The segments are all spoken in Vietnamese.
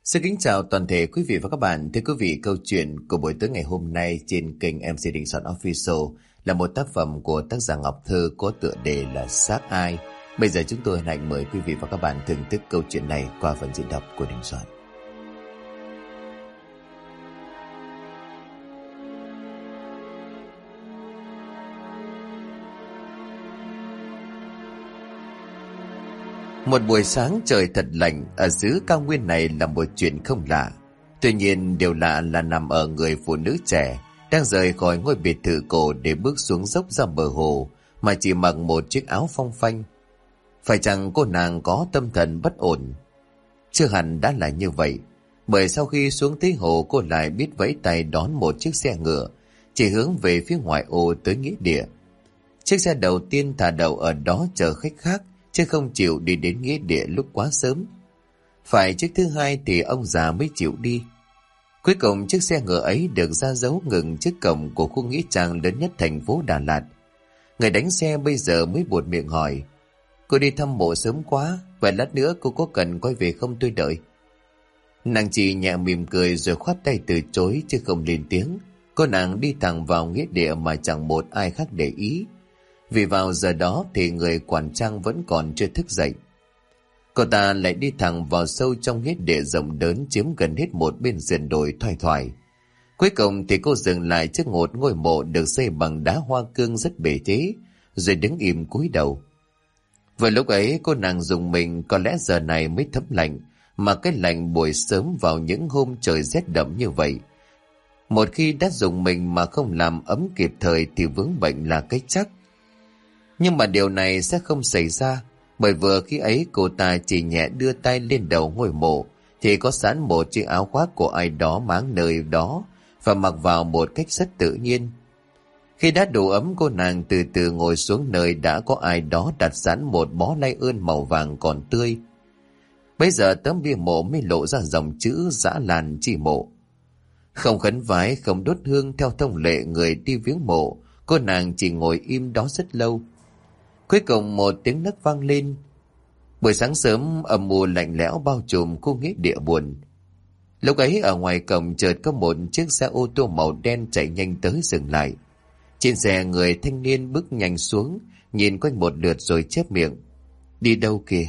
Xin kính chào toàn thể quý vị và các bạn. Thưa quý vị, câu chuyện của buổi tối ngày hôm nay trên kênh MC Đình Soạn Official là một tác phẩm của tác giả Ngọc Thơ có tựa đề là Xác Ai. Bây giờ chúng tôi hân hạnh mời quý vị và các bạn thưởng thức câu chuyện này qua phần diễn đọc của Đình Soạn. Một buổi sáng trời thật lạnh ở xứ cao nguyên này là một chuyện không lạ. Tuy nhiên điều lạ là nằm ở người phụ nữ trẻ đang rời khỏi ngôi biệt thự cổ để bước xuống dốc ra bờ hồ mà chỉ mặc một chiếc áo phong phanh. Phải chăng cô nàng có tâm thần bất ổn? Chưa hẳn đã là như vậy, bởi sau khi xuống tới hồ cô lại biết vẫy tay đón một chiếc xe ngựa chỉ hướng về phía ngoại ô tới nghĩa địa. Chiếc xe đầu tiên thả đậu ở đó chờ khách khác, chứ không chịu đi đến nghĩa địa lúc quá sớm. Phải chiếc thứ hai thì ông già mới chịu đi. Cuối cùng chiếc xe ngựa ấy được ra dấu ngừng trước cổng của khu nghĩa trang lớn nhất thành phố Đà Lạt. Người đánh xe bây giờ mới buột miệng hỏi: "Cô đi thăm mộ sớm quá, vậy lát nữa cô có cần quay về không tôi đợi?" Nàng chỉ nhẹ mỉm cười rồi khoát tay từ chối chứ không lên tiếng. Cô nàng đi thẳng vào nghĩa địa mà chẳng một ai khác để ý. Vì vào giờ đó thì người quản trang vẫn còn chưa thức dậy. Cô ta lại đi thẳng vào sâu trong nghĩa địa rộng lớn chiếm gần hết một bên sườn đồi thoai thoải. Cuối cùng thì cô dừng lại trước một ngôi mộ được xây bằng đá hoa cương rất bề thế, rồi đứng im cúi đầu. Vừa lúc ấy cô nàng dùng mình, có lẽ giờ này mới thấm lạnh, mà cái lạnh buổi sớm vào những hôm trời rét đậm như vậy. Một khi đã dùng mình mà không làm ấm kịp thời thì vướng bệnh là cái chắc. Nhưng mà điều này sẽ không xảy ra, bởi vừa khi ấy cô ta chỉ nhẹ đưa tay lên đầu ngôi mộ thì có sẵn một chiếc áo khoác của ai đó máng nơi đó và mặc vào một cách rất tự nhiên. Khi đã đủ ấm, cô nàng từ từ ngồi xuống nơi đã có ai đó đặt sẵn một bó lai ơn màu vàng còn tươi. Bây giờ tấm bia mộ mới lộ ra dòng chữ Dã Lan Chi Mộ. Không khấn vái, không đốt hương theo thông lệ người đi viếng mộ, cô nàng chỉ ngồi im đó rất lâu. Cuối cùng một tiếng nấc vang lên. Buổi sáng sớm âm u lạnh lẽo bao trùm khu nghĩa địa buồn. Lúc ấy ở ngoài cổng chợt có một chiếc xe ô tô màu đen chạy nhanh tới dừng lại. Trên xe người thanh niên bước nhanh xuống, nhìn quanh một lượt rồi chép miệng: "Đi đâu kìa?"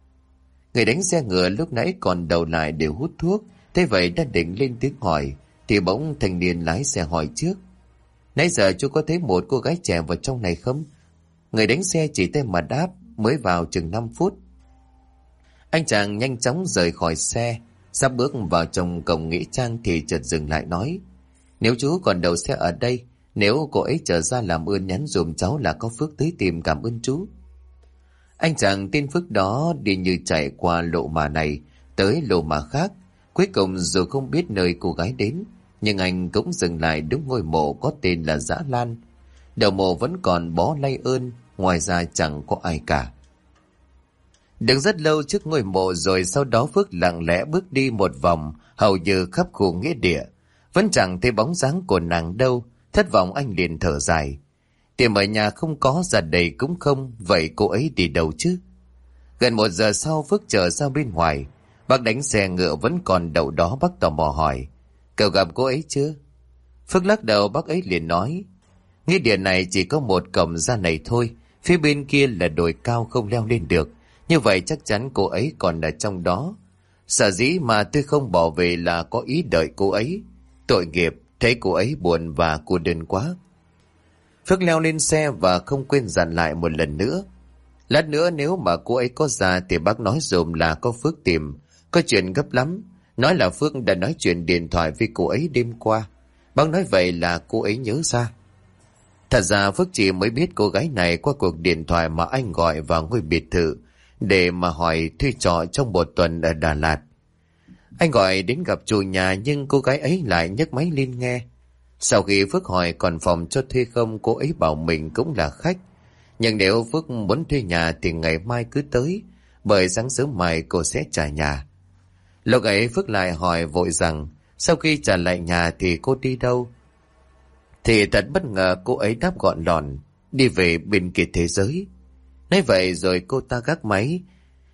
Người đánh xe ngựa lúc nãy còn đầu lại đều hút thuốc, thế vậy đã định lên tiếng hỏi thì bỗng thanh niên lái xe hỏi trước: "Nãy giờ chú có thấy một cô gái trẻ vào trong này không?" Người đánh xe chỉ tay mà đáp: "Mới vào chừng 5 phút." Anh chàng nhanh chóng rời khỏi xe, sắp bước vào trong cổng nghĩa trang thì chợt dừng lại nói: "Nếu chú còn đậu xe ở đây, nếu cô ấy trở ra làm ơn nhắn dùm cháu là có Phước tới tìm cảm ơn chú." Anh chàng tên Phước đó đi như chạy qua lộ mà này tới lộ mà khác. Cuối cùng dù không biết nơi cô gái đến, nhưng anh cũng dừng lại đúng ngôi mộ có tên là Dã Lan. Đầu mộ vẫn còn bó lay ơn, ngoài ra chẳng có ai cả. Đứng rất lâu trước ngôi mộ rồi sau đó Phước lặng lẽ bước đi một vòng hầu như khắp khu nghĩa địa, vẫn chẳng thấy bóng dáng của nàng đâu. Thất vọng anh liền thở dài. Tiền ở nhà không có, ra đầy cũng không, vậy cô ấy đi đâu chứ? Gần 1 giờ sau Phước trở ra bên ngoài, bác đánh xe ngựa vẫn còn đậu đó. Bác tò mò hỏi: "Cậu gặp cô ấy chưa?" Phước lắc đầu. Bác ấy liền nói: "Nghĩa địa này chỉ có một cổng ra này thôi, phía bên kia là đồi cao không leo lên được, như vậy chắc chắn cô ấy còn ở trong đó. Sở dĩ mà tôi không bỏ về là có ý đợi cô ấy. Tội nghiệp, thấy cô ấy buồn và cô đơn quá." Phước leo lên xe và không quên dặn lại một lần nữa: "Lát nữa nếu mà cô ấy có ra thì bác nói dùm là có Phước tìm, có chuyện gấp lắm. Nói là Phước đã nói chuyện điện thoại với cô ấy đêm qua. Bác nói vậy là cô ấy nhớ ra." Thật ra Phước chỉ mới biết cô gái này qua cuộc điện thoại mà anh gọi vào ngôi biệt thự để mà hỏi thuê trọ trong 1 tuần ở Đà Lạt. Anh gọi đến gặp chủ nhà nhưng cô gái ấy lại nhấc máy lên nghe. Sau khi Phước hỏi còn phòng cho thuê không, cô ấy bảo mình cũng là khách, nhưng nếu Phước muốn thuê nhà thì ngày mai cứ tới, bởi sáng sớm mai cô sẽ trả nhà. Lúc ấy Phước lại hỏi vội rằng sau khi trả lại nhà thì cô đi đâu. Thì thật bất ngờ cô ấy đáp gọn lọn: "Đi về bên kia thế giới." Nói vậy rồi cô ta gác máy,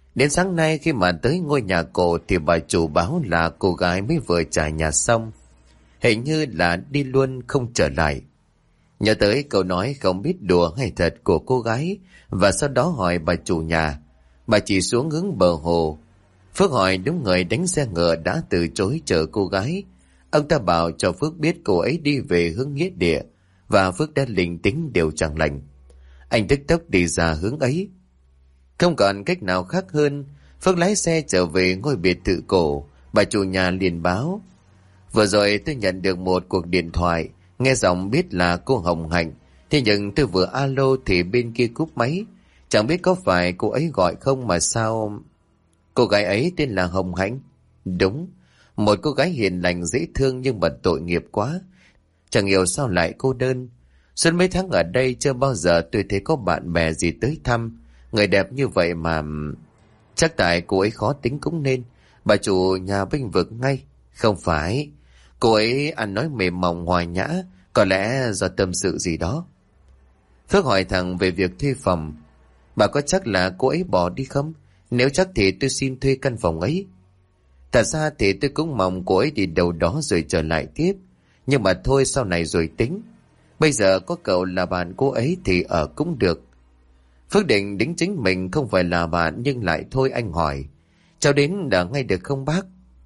Đến sáng nay khi mà tới ngôi nhà cổ thì bà chủ báo là cô gái mới vừa trải nhà xong. Hình như là đi luôn không trở lại. Nhớ tới câu nói không biết đùa hay thật của cô gái, và sau đó hỏi bà chủ nhà. Bà chỉ xuống hướng bờ hồ. Phước hỏi đúng người đánh xe ngựa đã từ chối chờ cô gái. Ông ta bảo cho Phước biết cô ấy đi về hướng nghĩa địa, và Phước đã linh tính điều chẳng lành. Anh tức tốc đi ra hướng ấy. Không còn cách nào khác hơn, Phước lái xe trở về ngôi biệt thự cổ. Bà chủ nhà liền báo: vừa rồi tôi nhận được một cuộc điện thoại, nghe giọng biết là cô Hồng Hạnh. Thế nhưng tôi vừa alo thì bên kia cúp máy. Chẳng biết có phải cô ấy gọi không mà sao... Cô gái ấy tên là Hồng Hạnh. Đúng, một cô gái hiền lành dễ thương nhưng mà tội nghiệp quá. Chẳng hiểu sao lại cô đơn. Suốt mấy tháng ở đây chưa bao giờ tôi thấy có bạn bè gì tới thăm. Người đẹp như vậy mà... Chắc tại cô ấy khó tính cũng nên. Bà chủ nhà bênh vực ngay. Không phải, cô ấy ăn nói mềm mỏng hòa nhã, có lẽ do tâm sự gì đó. Phước hỏi thẳng về việc thuê phòng. Bà có chắc là cô ấy bỏ đi không? Nếu chắc thì tôi xin thuê căn phòng ấy. Thật ra thì tôi cũng mong cô ấy đi đâu đó rồi trở lại tiếp. Nhưng mà thôi sau này rồi tính. Bây giờ có cậu là bạn cô ấy thì ở cũng được. Phước định đính chính mình không phải là bạn, nhưng lại thôi anh hỏi. Cháu đến đã ngay được không bác?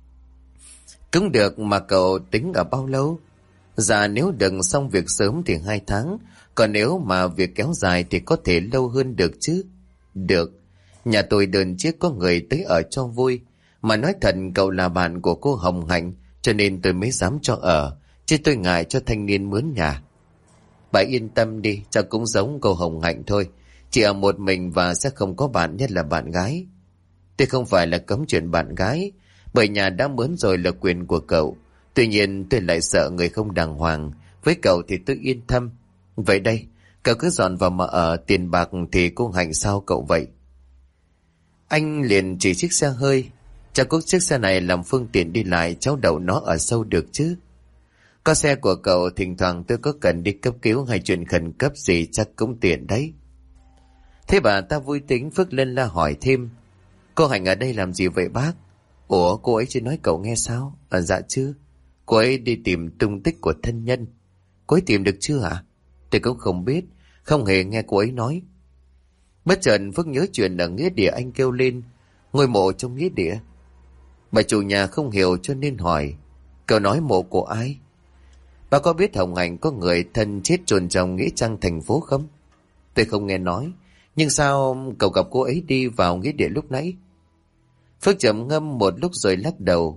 Cũng được, mà cậu tính ở bao lâu? Dạ nếu đừng xong việc sớm thì 2 tháng. Còn nếu mà việc kéo dài thì có thể lâu hơn được chứ? Được. Nhà tôi đơn chiếc có người tới ở cho vui. Mà nói thật cậu là bạn của cô Hồng Hạnh, cho nên tôi mới dám cho ở. Chứ tôi ngại cho thanh niên mướn nhà. Bà yên tâm đi, cháu cũng giống cô Hồng Hạnh thôi. Chỉ ở một mình và sẽ không có bạn, nhất là bạn gái. Tôi không phải là cấm chuyện bạn gái, bởi nhà đã mướn rồi là quyền của cậu. Tuy nhiên tôi lại sợ người không đàng hoàng. Với cậu thì tôi yên tâm. Vậy đây, cậu cứ dọn vào mà ở. Tiền bạc thì cô Hạnh sao cậu vậy? Anh liền chỉ chiếc xe hơi. Cháu có chiếc xe này làm phương tiện đi lại, cháu đậu nó ở sâu được chứ? Có xe của cậu, thỉnh thoảng tôi có cần đi cấp cứu hay chuyện khẩn cấp gì chắc cũng tiện đấy. Thế bà ta vui tính. Phước lên la hỏi thêm: cô Hạnh ở đây làm gì vậy bác? Ủa, cô ấy chưa nói cậu nghe sao? Dạ chứ. Cô ấy đi tìm tung tích của thân nhân. Cô ấy tìm được chưa ạ? Tôi cũng không biết, không hề nghe cô ấy nói. Bất chợt Phước nhớ chuyện ở nghĩa địa, anh kêu lên: ngôi mộ trong nghĩa địa? Bà chủ nhà không hiểu cho nên hỏi: cậu nói mộ của ai? Bà có biết Hồng Hạnh có người thân chết chôn trong nghĩa trang thành phố không? Tôi không nghe nói. Nhưng sao cậu gặp cô ấy đi vào nghĩa địa lúc nãy? Phước trầm ngâm một lúc rồi lắc đầu.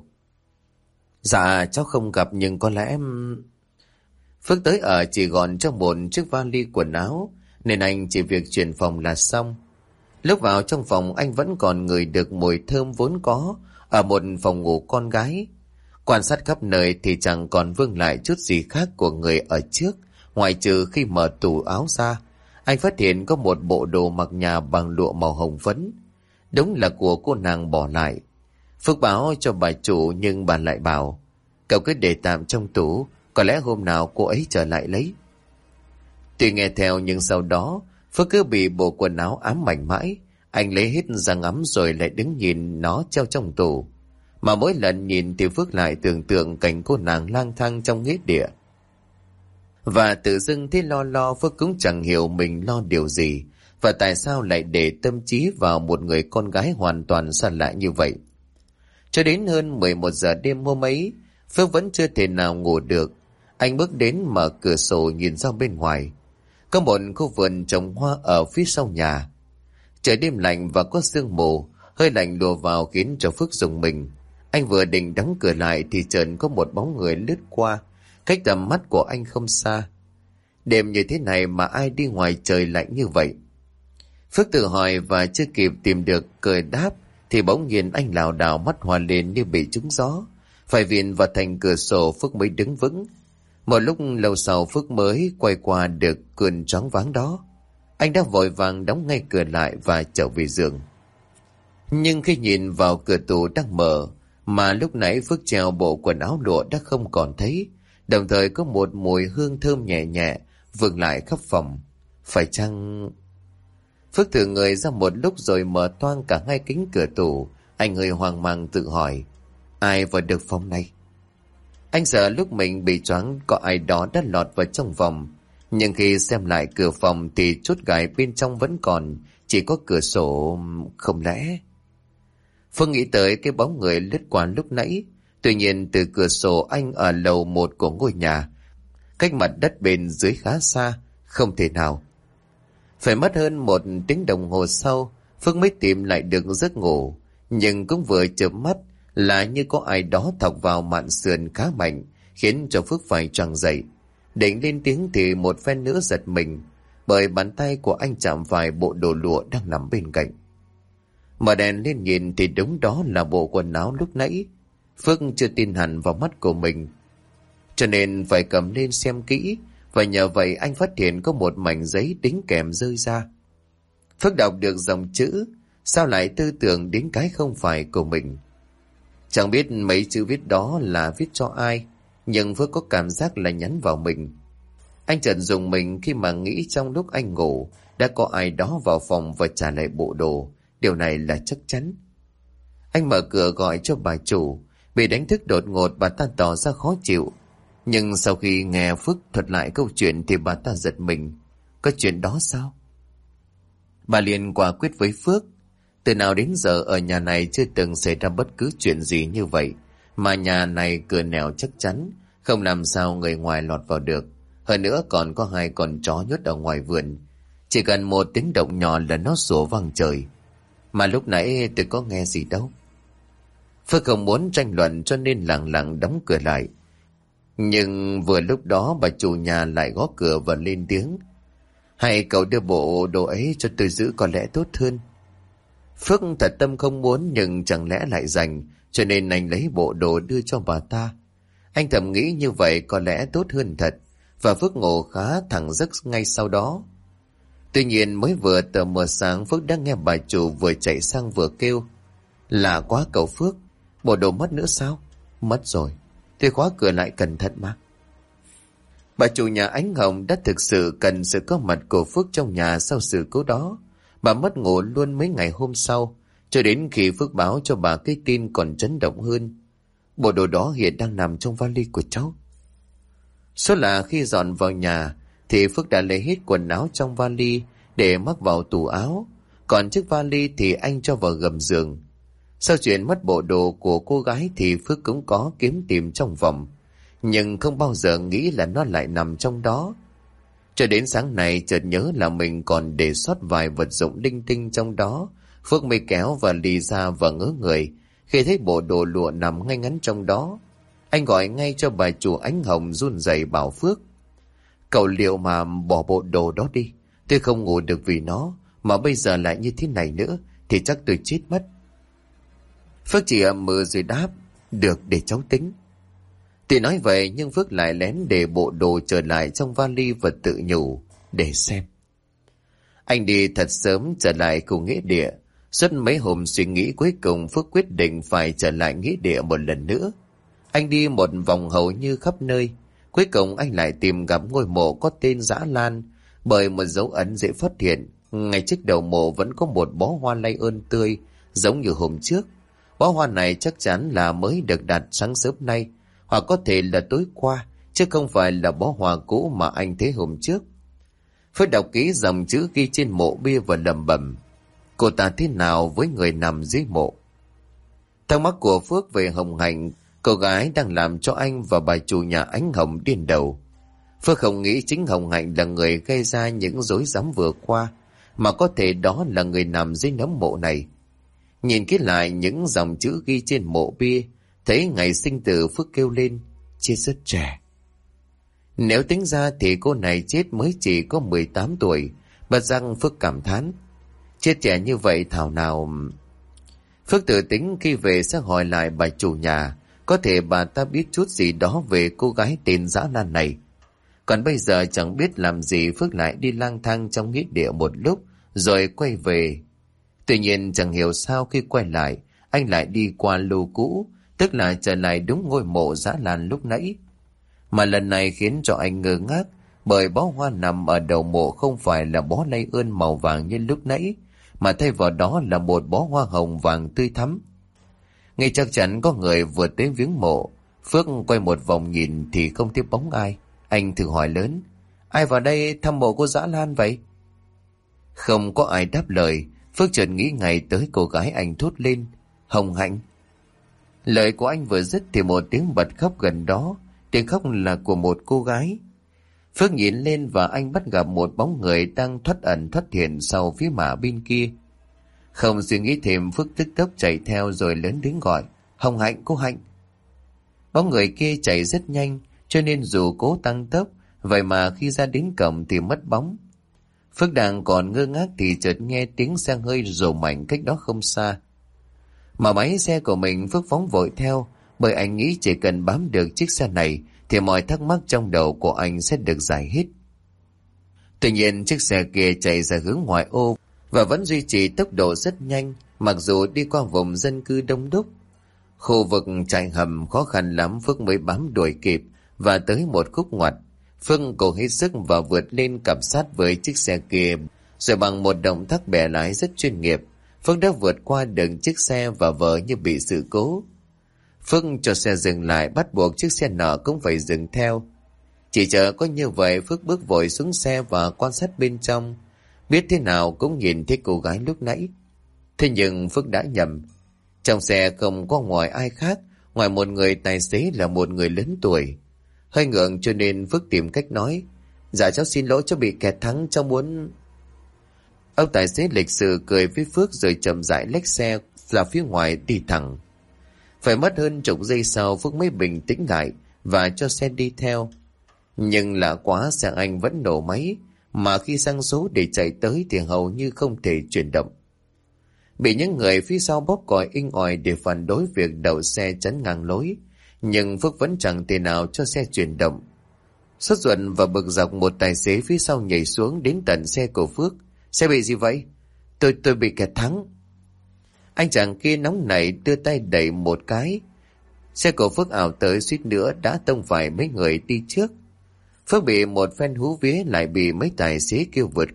Dạ cháu không gặp, nhưng có lẽ... Phước tới ở chỉ gọn trong một chiếc vali quần áo, nên anh chỉ việc chuyển phòng là xong. Lúc vào trong phòng anh vẫn còn ngửi được mùi thơm vốn có ở một phòng ngủ con gái. Quan sát khắp nơi thì chẳng còn vương lại chút gì khác của người ở trước, ngoại trừ khi mở tủ áo ra, anh phát hiện có một bộ đồ mặc nhà bằng lụa màu hồng phấn. Đúng là của cô nàng bỏ lại. Phước báo cho bà chủ nhưng bà lại bảo: cậu cứ để tạm trong tủ, có lẽ hôm nào cô ấy trở lại lấy. Tuy nghe theo nhưng sau đó Phước cứ bị bộ quần áo ám ảnh mãi. Anh lấy hết ra ngắm rồi lại đứng nhìn nó treo trong tủ. Mà mỗi lần nhìn thì Phước lại tưởng tượng cảnh cô nàng lang thang trong nghĩa địa. Và tự dưng thấy lo lo. Phước cũng chẳng hiểu mình lo điều gì, và tại sao lại để tâm trí vào một người con gái hoàn toàn xa lạ như vậy. Cho đến hơn 11 giờ đêm hôm ấy, Phước vẫn chưa thể nào ngủ được. Anh bước đến mở cửa sổ nhìn ra bên ngoài. Có một khu vườn trồng hoa ở phía sau nhà. Trời đêm lạnh và có sương mù, hơi lạnh lùa vào khiến cho Phước rùng mình. Anh vừa định đóng cửa lại thì chợt có một bóng người lướt qua, cách tầm mắt của anh không xa. Đêm như thế này mà ai đi ngoài trời lạnh như vậy? Phước tự hỏi và chưa kịp tìm được cười đáp thì bỗng nhiên anh lảo đảo, mắt hoa lên như bị trúng gió, phải viện vào thành cửa sổ. Phước mới đứng vững. Một lúc lâu sau Phước mới quay qua được cơn choáng váng đó. Anh đã vội vàng đóng ngay cửa lại và trở về giường. Nhưng khi nhìn vào cửa tủ đang mở, mà lúc nãy Phước treo bộ quần áo lụa đã không còn thấy, đồng thời có một mùi hương thơm nhẹ nhẹ vươn lại khắp phòng. Phải chăng... Phước thử người ra một lúc rồi mở toang cả hai cánh cửa tủ. Anh hơi hoang mang tự hỏi, ai vào được phòng này? Anh sợ lúc mình bị choáng có ai đó đã lọt vào trong phòng. Nhưng khi xem lại cửa phòng thì chốt gài bên trong vẫn còn, chỉ có cửa sổ. Không lẽ... Phương nghĩ tới cái bóng người lướt qua lúc nãy. Tuy nhiên từ cửa sổ anh ở lầu 1 của ngôi nhà, cách mặt đất bên dưới khá xa, không thể nào. Phải mất hơn 1 tiếng đồng hồ sau, Phương mới tìm lại được giấc ngủ. Nhưng cũng vừa chợp mắt là như có ai đó thọc vào mạn sườn khá mạnh, khiến cho Phước phải choàng dậy. Định lên tiếng thì một phen nữa giật mình, bởi bàn tay của anh chạm phải bộ đồ lụa đang nằm bên cạnh. Mở đèn lên nhìn thì đúng đó là bộ quần áo lúc nãy. Phước chưa tin hẳn vào mắt của mình, cho nên phải cầm lên xem kỹ, và nhờ vậy anh phát hiện có một mảnh giấy đính kèm rơi ra. Phước đọc được dòng chữ, sao lại tư tưởng đến cái không phải của mình. Chẳng biết mấy chữ viết đó là viết cho ai, nhưng Phước có cảm giác là nhắn vào mình. Anh chợt rùng mình khi mà nghĩ trong lúc anh ngủ đã có ai đó vào phòng và trả lại bộ đồ. Điều này là chắc chắn. Anh mở cửa gọi cho bà chủ. Bị đánh thức đột ngột, bà ta tỏ ra khó chịu. Nhưng sau khi nghe Phước thuật lại câu chuyện thì bà ta giật mình. Có chuyện đó sao? Bà liền quả quyết với Phước. Từ nào đến giờ ở nhà này chưa từng xảy ra bất cứ chuyện gì như vậy. Mà nhà này cửa nẻo chắc chắn, không làm sao người ngoài lọt vào được. Hơn nữa còn có 2 con chó nhốt ở ngoài vườn. Chỉ cần một tiếng động nhỏ là nó sủa vang trời. Mà lúc nãy tôi có nghe gì đâu. Phước không muốn tranh luận cho nên lặng lặng đóng cửa lại. Nhưng vừa lúc đó bà chủ nhà lại gõ cửa và lên tiếng. Hay cậu đưa bộ đồ ấy cho tôi giữ có lẽ tốt hơn. Phước thật tâm không muốn nhưng chẳng lẽ lại dành, cho nên anh lấy bộ đồ đưa cho bà ta. Anh thầm nghĩ như vậy có lẽ tốt hơn thật, và Phước ngủ khá thẳng giấc ngay sau đó. Tuy nhiên mới vừa tờ mờ sáng, Phước đã nghe bà chủ vừa chạy sang vừa kêu. Lạ quá cậu Phước, bộ đồ mất nữa sao? Mất rồi, tôi khóa cửa lại cẩn thận mà. Bà chủ nhà Ánh Hồng đã thực sự cần sự có mặt của Phước trong nhà sau sự cố đó. Bà mất ngủ luôn mấy ngày hôm sau, cho đến khi Phước báo cho bà cái tin còn chấn động hơn. Bộ đồ đó hiện đang nằm trong vali của cháu. Số là khi dọn vào nhà thì Phước đã lấy hết quần áo trong vali để mắc vào tủ áo, còn chiếc vali thì anh cho vào gầm giường. Sau chuyện mất bộ đồ của cô gái thì Phước cũng có kiếm tìm trong phòng, nhưng không bao giờ nghĩ là nó lại nằm trong đó. Cho đến sáng nay chợt nhớ là mình còn để sót vài vật dụng linh tinh trong đó, Phước mới kéo và lì ra và ngớ người khi thấy bộ đồ lụa nằm ngay ngắn trong đó. Anh gọi ngay cho bà chủ Ánh Hồng run rẩy bảo Phước. Cậu liệu mà bỏ bộ đồ đó đi, tôi không ngủ được vì nó, mà bây giờ lại như thế này nữa thì chắc tôi chết mất. Phước chỉ ậm ừ rồi đáp, được để cháu tính. Thì nói vậy nhưng Phước lại lén để bộ đồ trở lại trong vali và tự nhủ, để xem. Anh đi thật sớm trở lại khu nghĩa địa. Suốt mấy hôm suy nghĩ cuối cùng Phước quyết định phải trở lại nghĩa địa một lần nữa. Anh đi một vòng hầu như khắp nơi. Cuối cùng anh lại tìm gặp ngôi mộ có tên Dã Lan, bởi một dấu ấn dễ phát hiện. Ngay trước đầu mộ vẫn có một bó hoa lay ơn tươi, giống như hôm trước. Bó hoa này chắc chắn là mới được đặt sáng sớm nay, hoặc có thể là tối qua, chứ không phải là bó hoa cũ mà anh thấy hôm trước. Phước đọc kỹ dòng chữ ghi trên mộ bia và lẩm bẩm, cô ta thế nào với người nằm dưới mộ? Thắc mắc của Phước về Hồng Hạnh, cô gái đang làm cho anh và bà chủ nhà Ánh Hồng điên đầu. Phước không nghĩ chính Hồng Hạnh là người gây ra những rối rắm vừa qua, mà có thể đó là người nằm dưới nấm mộ này. Nhìn kỹ lại những dòng chữ ghi trên mộ bia, thấy ngày sinh tử Phước kêu lên, chết rất trẻ. Nếu tính ra thì cô này chết mới chỉ có 18 tuổi, bật răng Phước cảm thán. Chết trẻ như vậy thảo nào... Phước tự tính khi về sẽ hỏi lại bà chủ nhà, có thể bà ta biết chút gì đó về cô gái tên Dã Lan này. Còn bây giờ chẳng biết làm gì, Phước lại đi lang thang trong nghĩa địa một lúc, rồi quay về. Tuy nhiên chẳng hiểu sao khi quay lại, anh lại đi qua lô cũ, tức là trở lại đúng ngôi mộ Dã Lan lúc nãy. Mà lần này khiến cho anh ngơ ngác, Bởi bó hoa nằm ở đầu mộ không phải là bó lây ơn màu vàng như lúc nãy, mà thay vào đó là một bó hoa hồng vàng tươi thắm. Ngay chắc chắn có người vừa tới viếng mộ. Phước quay một vòng nhìn thì không thấy bóng ai. Anh thử hỏi lớn: ai vào đây thăm mộ cô Dã Lan vậy? Không có ai đáp lời. Phước chợt nghĩ ngay tới cô gái anh thốt lên: Hồng Hạnh. Lời của anh vừa dứt thì một tiếng bật khóc gần đó. Tiếng khóc là của một cô gái. Phước nhìn lên và anh bắt gặp một bóng người đang thoát ẩn thoát hiện sau phía mả bên kia. Không suy nghĩ thêm, Phước tức tốc chạy theo rồi lớn tiếng gọi: Hồng Hạnh, cô Hạnh. Bóng người kia chạy rất nhanh, cho nên dù cố tăng tốc, vậy mà khi ra đến cổng thì mất bóng. Phước đang còn ngơ ngác thì chợt nghe tiếng xe hơi rồ mạnh cách đó không xa. Mà máy xe của mình Phước phóng vội theo, bởi anh nghĩ chỉ cần bám được chiếc xe này thì mọi thắc mắc trong đầu của anh sẽ được giải hết. Tuy nhiên chiếc xe kia chạy ra hướng ngoại ô và vẫn duy trì tốc độ rất nhanh, mặc dù đi qua vùng dân cư đông đúc. Khu vực chạy hầm khó khăn lắm Phước mới bám đuổi kịp, và tới một khúc ngoặt, Phước cố hết sức và vượt lên cặp sát với chiếc xe kia, rồi bằng một động tác bẻ lái rất chuyên nghiệp, Phước đã vượt qua được chiếc xe và vờ như bị sự cố. Phước cho xe dừng lại, bắt buộc chiếc xe nọ cũng phải dừng theo. Chỉ chờ có như vậy, Phước bước vội xuống xe và quan sát bên trong. Biết thế nào cũng nhìn thấy cô gái lúc nãy. Thế nhưng Phước đã nhầm. Trong xe không có ngoài ai khác, ngoài một người tài xế là một người lớn tuổi. Hơi ngượng cho nên Phước tìm cách nói: Dạ cháu xin lỗi, cháu bị kẹt thắng, cháu muốn... Ông tài xế lịch sự cười với Phước rồi chậm rãi lách xe ra phía ngoài đi thẳng. Phải mất hơn chục giây sau Phước mới bình tĩnh lại và cho xe đi theo. Nhưng lạ quá, xe anh vẫn nổ máy, mà khi sang số để chạy tới thì hầu như không thể chuyển động. Bị những người phía sau bóp còi inh ỏi để phản đối việc đậu xe chắn ngang lối, nhưng Phước vẫn chẳng thể nào cho xe chuyển động. Sốt ruột và bực dọc, một tài xế phía sau nhảy xuống đến tận xe của Phước. Xe bị gì vậy? Tôi bị kẹt thắng. Anh chàng kia nóng nảy đưa tay đẩy một cái. Xe của Phước ảo tới suýt nữa đã tông phải mấy người đi trước. Phước bị một phen hú vía, lại bị mấy tài xế kêu vượt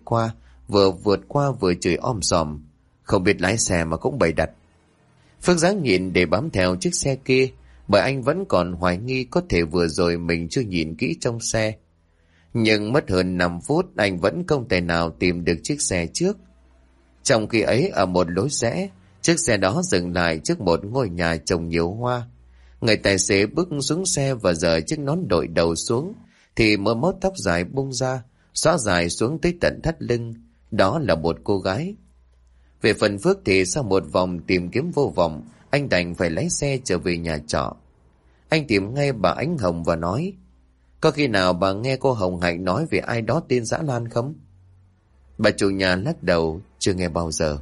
qua vừa chửi om sòm. Không biết lái xe mà cũng bày đặt. Phước ráng nhịn để bám theo chiếc xe kia, bởi anh vẫn còn hoài nghi có thể vừa rồi mình chưa nhìn kỹ trong xe. Nhưng mất hơn 5 phút anh vẫn không thể nào tìm được chiếc xe trước. Trong khi ấy, ở một lối rẽ, chiếc xe đó dừng lại trước một ngôi nhà trồng nhiều hoa. Người tài xế bước xuống xe và giở chiếc nón đội đầu xuống, thì mớ mốt tóc dài bung ra, xõa dài xuống tới tận thắt lưng. Đó là một cô gái. Về phần Phước thì sau một vòng tìm kiếm vô vọng, anh đành phải lái xe trở về nhà trọ. Anh tìm ngay bà Ánh Hồng và nói: Có khi nào bà nghe cô Hồng Hạnh nói về ai đó tên Dã Lan không? Bà chủ nhà lắc đầu: Chưa nghe bao giờ.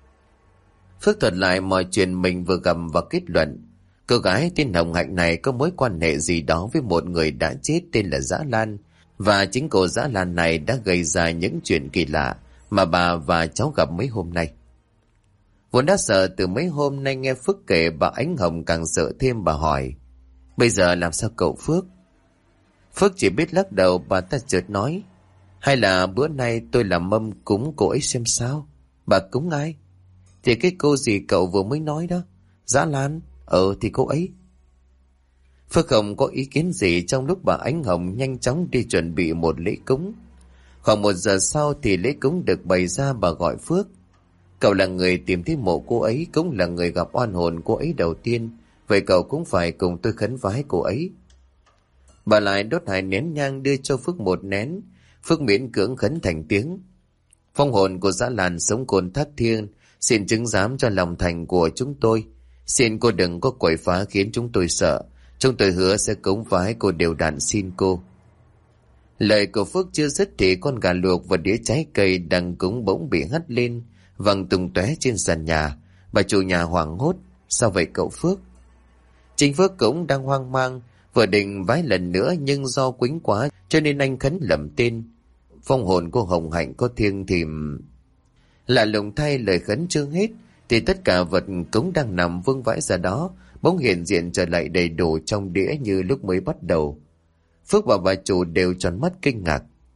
Phước thuật lại mọi chuyện mình vừa gặp và kết luận: cô gái tên Hồng Hạnh này có mối quan hệ gì đó với một người đã chết tên là Dã Lan, và chính cô Dã Lan này đã gây ra những chuyện kỳ lạ mà bà và cháu gặp mấy hôm nay. Vốn đã sợ từ mấy hôm nay nghe Phước kể, bà Ánh Hồng càng sợ thêm. Bà hỏi: Bây giờ làm sao cậu Phước? Phước chỉ biết lắc đầu. Bà ta chợt nói: Hay là bữa nay tôi làm mâm cúng cô ấy xem sao? Bà cúng ai? Thì cái cô gì cậu vừa mới nói đó, Dã Lan. Thì cô ấy. Phước không có ý kiến gì trong lúc bà Ánh Hồng nhanh chóng đi chuẩn bị một lễ cúng. Khoảng 1 giờ sau thì lễ cúng được bày ra. Bà gọi Phước: Cậu là người tìm thấy mộ cô ấy, cũng là người gặp oan hồn cô ấy đầu tiên, vậy cậu cũng phải cùng tôi khấn vái cô ấy. Bà lại đốt 2 nén nhang đưa cho Phước 1 nén. Phước miễn cưỡng khấn thành tiếng: Phong hồn của Dã Lan sống cồn thác thiên, xin chứng giám cho lòng thành của chúng tôi. Xin cô đừng có quậy phá khiến chúng tôi sợ. Chúng tôi hứa sẽ cúng vái cô đều đặn, xin cô. Lời của Phước chưa dứt thì con gà luộc và đĩa trái cây đang cúng bỗng bị hất lên, văng tung tóe trên sàn nhà. Bà chủ nhà hoảng hốt: Sao vậy cậu Phước? Chính Phước cũng đang hoang mang, vừa định vái lần nữa nhưng do quýnh quá cho nên anh khấn lầm tên. Phong hồn cô Hồng Hạnh có thiêng thì... Lạ lùng thay, lời khấn chưa hết thì tất cả vật cúng đang nằm vương vãi ra đó bỗng hiện diện trở lại đầy đủ trong đĩa như lúc mới bắt đầu. Phước và bà chủ đều tròn mắt kinh ngạc.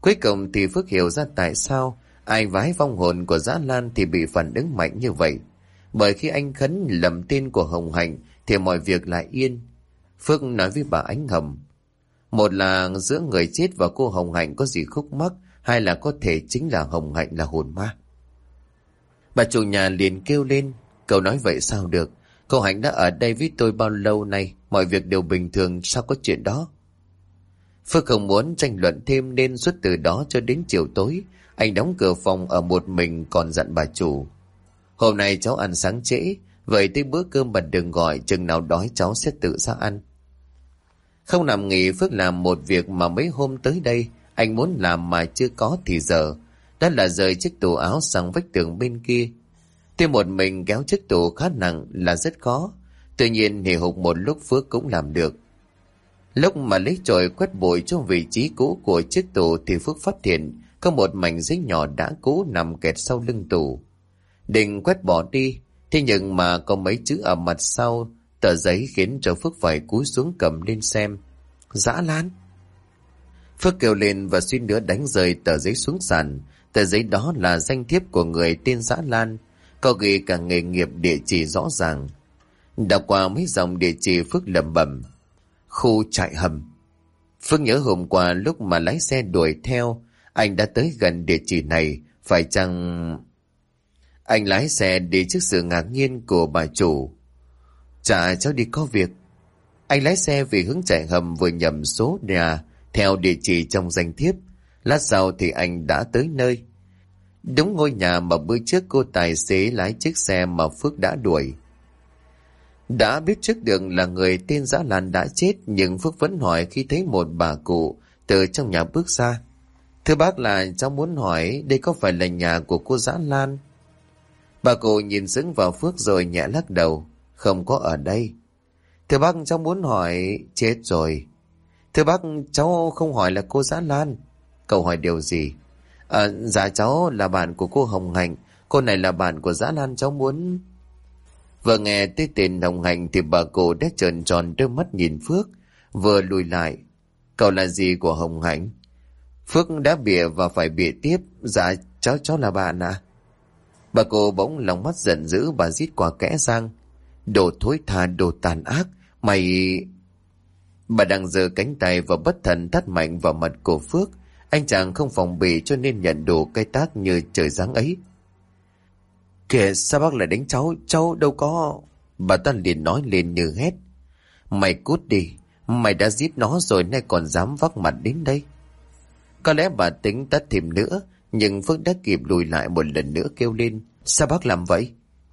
Cuối cùng thì Phước hiểu ra tại sao ai vái vong hồn của Dã Lan thì bị phản ứng mạnh như vậy. Bởi khi anh khấn lầm tên của Hồng Hạnh thì mọi việc lại yên. Phước nói với bà Ánh Hồng, một là giữa người chết và cô Hồng Hạnh có gì khúc mắc, hai là có thể chính là Hồng Hạnh là hồn ma. Bà chủ nhà liền kêu lên, cậu nói vậy sao được? Cô Hạnh đã ở đây với tôi bao lâu nay, mọi việc đều bình thường, sao có chuyện đó? Phước không muốn tranh luận thêm nên suốt từ đó cho đến chiều tối, anh đóng cửa phòng ở một mình, còn dặn bà chủ. Hôm nay cháu ăn sáng trễ, vậy tới bữa cơm bà đừng gọi, chừng nào đói cháu sẽ tự ra ăn. Không nằm nghỉ, Phước làm một việc mà mấy hôm tới đây anh muốn làm mà chưa có thì giờ. Đó là rời chiếc tủ áo sang vách tường bên kia. Tuy một mình kéo chiếc tủ khá nặng là rất khó, tuy nhiên hì hục một lúc Phước cũng làm được. Lúc mà lấy chổi quét bụi cho vị trí cũ của chiếc tủ thì Phước phát hiện có một mảnh giấy nhỏ đã cũ nằm kẹt sau lưng tủ. Định quét bỏ đi, thế nhưng mà có mấy chữ ở mặt sau tờ giấy khiến cho Phước phải cúi xuống cầm lên xem. Dã Lan. Phước kêu lên và suýt nữa đánh rơi tờ giấy xuống sàn. Tờ giấy đó là danh thiếp của người tên Dã Lan, có ghi cả nghề nghiệp, địa chỉ rõ ràng. Đọc qua mấy dòng địa chỉ, Phước lẩm bẩm: khu trại hầm. Phước nhớ hôm qua lúc mà lái xe đuổi theo, anh đã tới gần địa chỉ này, phải chăng... Anh lái xe đi trước sự ngạc nhiên của bà chủ. Dạ cháu đi có việc. Anh lái xe về hướng trại hầm vừa nhầm số nhà theo địa chỉ trong danh thiếp. Lát sau thì anh đã tới nơi. Đúng ngôi nhà mà bữa trước cô tài xế lái chiếc xe mà Phước đã đuổi. Đã biết trước được là người tên Dã Lan đã chết, nhưng Phước vẫn hỏi khi thấy một bà cụ từ trong nhà bước ra. Thưa bác, là cháu muốn hỏi đây có phải là nhà của cô Dã Lan? Bà cụ nhìn sững vào Phước rồi nhẹ lắc đầu. Không có ở đây. Thưa bác, cháu muốn hỏi... Chết rồi. Thưa bác, cháu không hỏi là cô Dã Lan. Cậu hỏi điều gì? Dạ cháu là bạn của cô Hồng Hạnh. Cô này là bạn của Dã Lan, cháu muốn... Vừa nghe tới tên Hồng Hạnh thì bà cụ đã trợn tròn đôi mắt nhìn Phước, vừa lùi lại. Cậu là gì của Hồng Hạnh? Phước đã bịa và phải bịa tiếp. Dạ cháu là bạn ạ. Bà cụ bỗng lòng mắt giận dữ, bà rít qua kẽ răng. Đồ thối tha, đồ tàn ác, mày... Bà đang giơ cánh tay và bất thần tát mạnh vào mặt của Phước. Anh chàng không phòng bị cho nên nhận đủ cái tát như trời giáng ấy. Kìa, sao bác lại đánh cháu? Cháu đâu có... Bà ta liền nói lên như hét. Mày cút đi, mày đã giết nó rồi nay còn dám vác mặt đến đây. Có lẽ bà tính tát thêm nữa, nhưng Phước đã kịp lùi lại một lần nữa kêu lên. Sao bác làm vậy?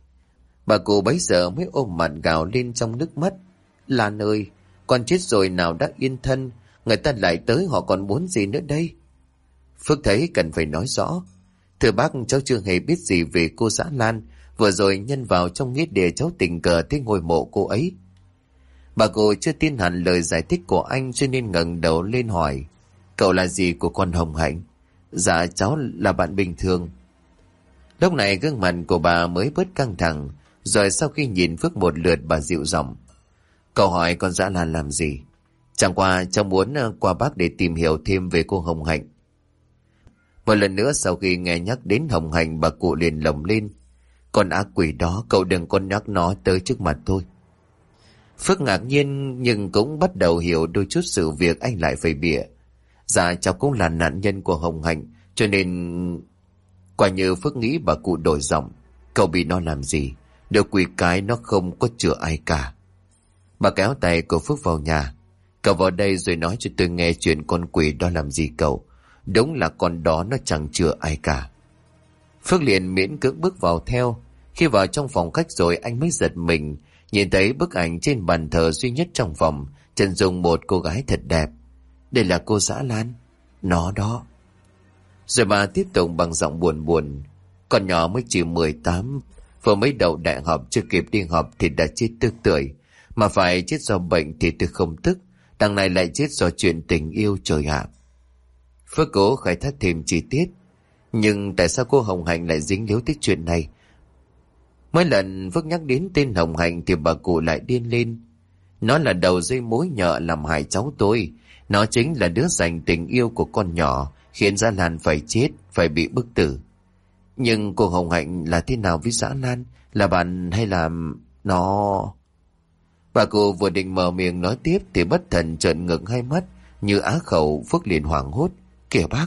Bà cụ bấy giờ mới ôm mặt gào lên trong nước mắt. Lan ơi, con chết rồi nào đã yên thân, người ta lại tới họ còn muốn gì nữa đây? Phước thấy cần phải nói rõ. Thưa bác, cháu chưa hề biết gì về cô Dã Lan. Vừa rồi nhân vào trong nghĩa địa cháu tình cờ thấy ngôi mộ cô ấy. Bà cụ chưa tin hẳn lời giải thích của anh cho nên ngẩng đầu lên hỏi. Cậu là gì của con Hồng Hạnh? Dạ cháu là bạn bình thường. Lúc này gương mặt của bà mới bớt căng thẳng. Rồi sau khi nhìn Phước một lượt, bà dịu giọng. Cậu hỏi con Dã Lan làm gì? Chẳng qua cháu muốn qua bác để tìm hiểu thêm về cô Hồng Hạnh. Một lần nữa sau khi nghe nhắc đến Hồng Hạnh, bà cụ liền lồng lên. Con ác quỷ đó, cậu đừng có nhắc nó tới trước mặt tôi. Phước ngạc nhiên nhưng cũng bắt đầu hiểu đôi chút sự việc anh lại phải bịa. Dạ cháu cũng là nạn nhân của Hồng Hạnh, cho nên... Quả như Phước nghĩ bà cụ đổi giọng. Cậu bị nó làm gì? Điều quỷ cái nó không có chữa ai cả. Bà kéo tay của Phước vào nhà. Cậu vào đây rồi nói cho tôi nghe chuyện con quỷ đó làm gì cậu. Đúng là con đó nó chẳng chữa ai cả. Phước liền miễn cưỡng bước vào theo. Khi vào trong phòng khách rồi anh mới giật mình, nhìn thấy bức ảnh trên bàn thờ duy nhất trong phòng, chân dung một cô gái thật đẹp. Đây là cô Dã Lan. Nó đó. Rồi bà tiếp tục bằng giọng buồn buồn. Con nhỏ mới chỉ 18, vừa mới đầu đại học, chưa kịp đi học thì đã chết tức tưởi. Mà phải chết do bệnh thì tôi không tức. Đằng này lại chết do chuyện tình yêu, trời ạ. Phước cố khai thác thêm chi tiết. Nhưng tại sao cô Hồng Hạnh lại dính líu tới chuyện này? Mỗi lần Phước nhắc đến tên Hồng Hạnh thì bà cụ lại điên lên. Nó là đầu dây mối nhợ làm hại cháu tôi. Nó chính là đứa giành tình yêu của con nhỏ, khiến Dã Lan phải chết, phải bị bức tử. Nhưng cô Hồng Hạnh là thế nào với Dã Lan? Là bạn hay là nó? Bà cụ vừa định mở miệng nói tiếp thì bất thần trợn ngược hai mắt như á khẩu. Phước liền hoảng hốt: kìa bác!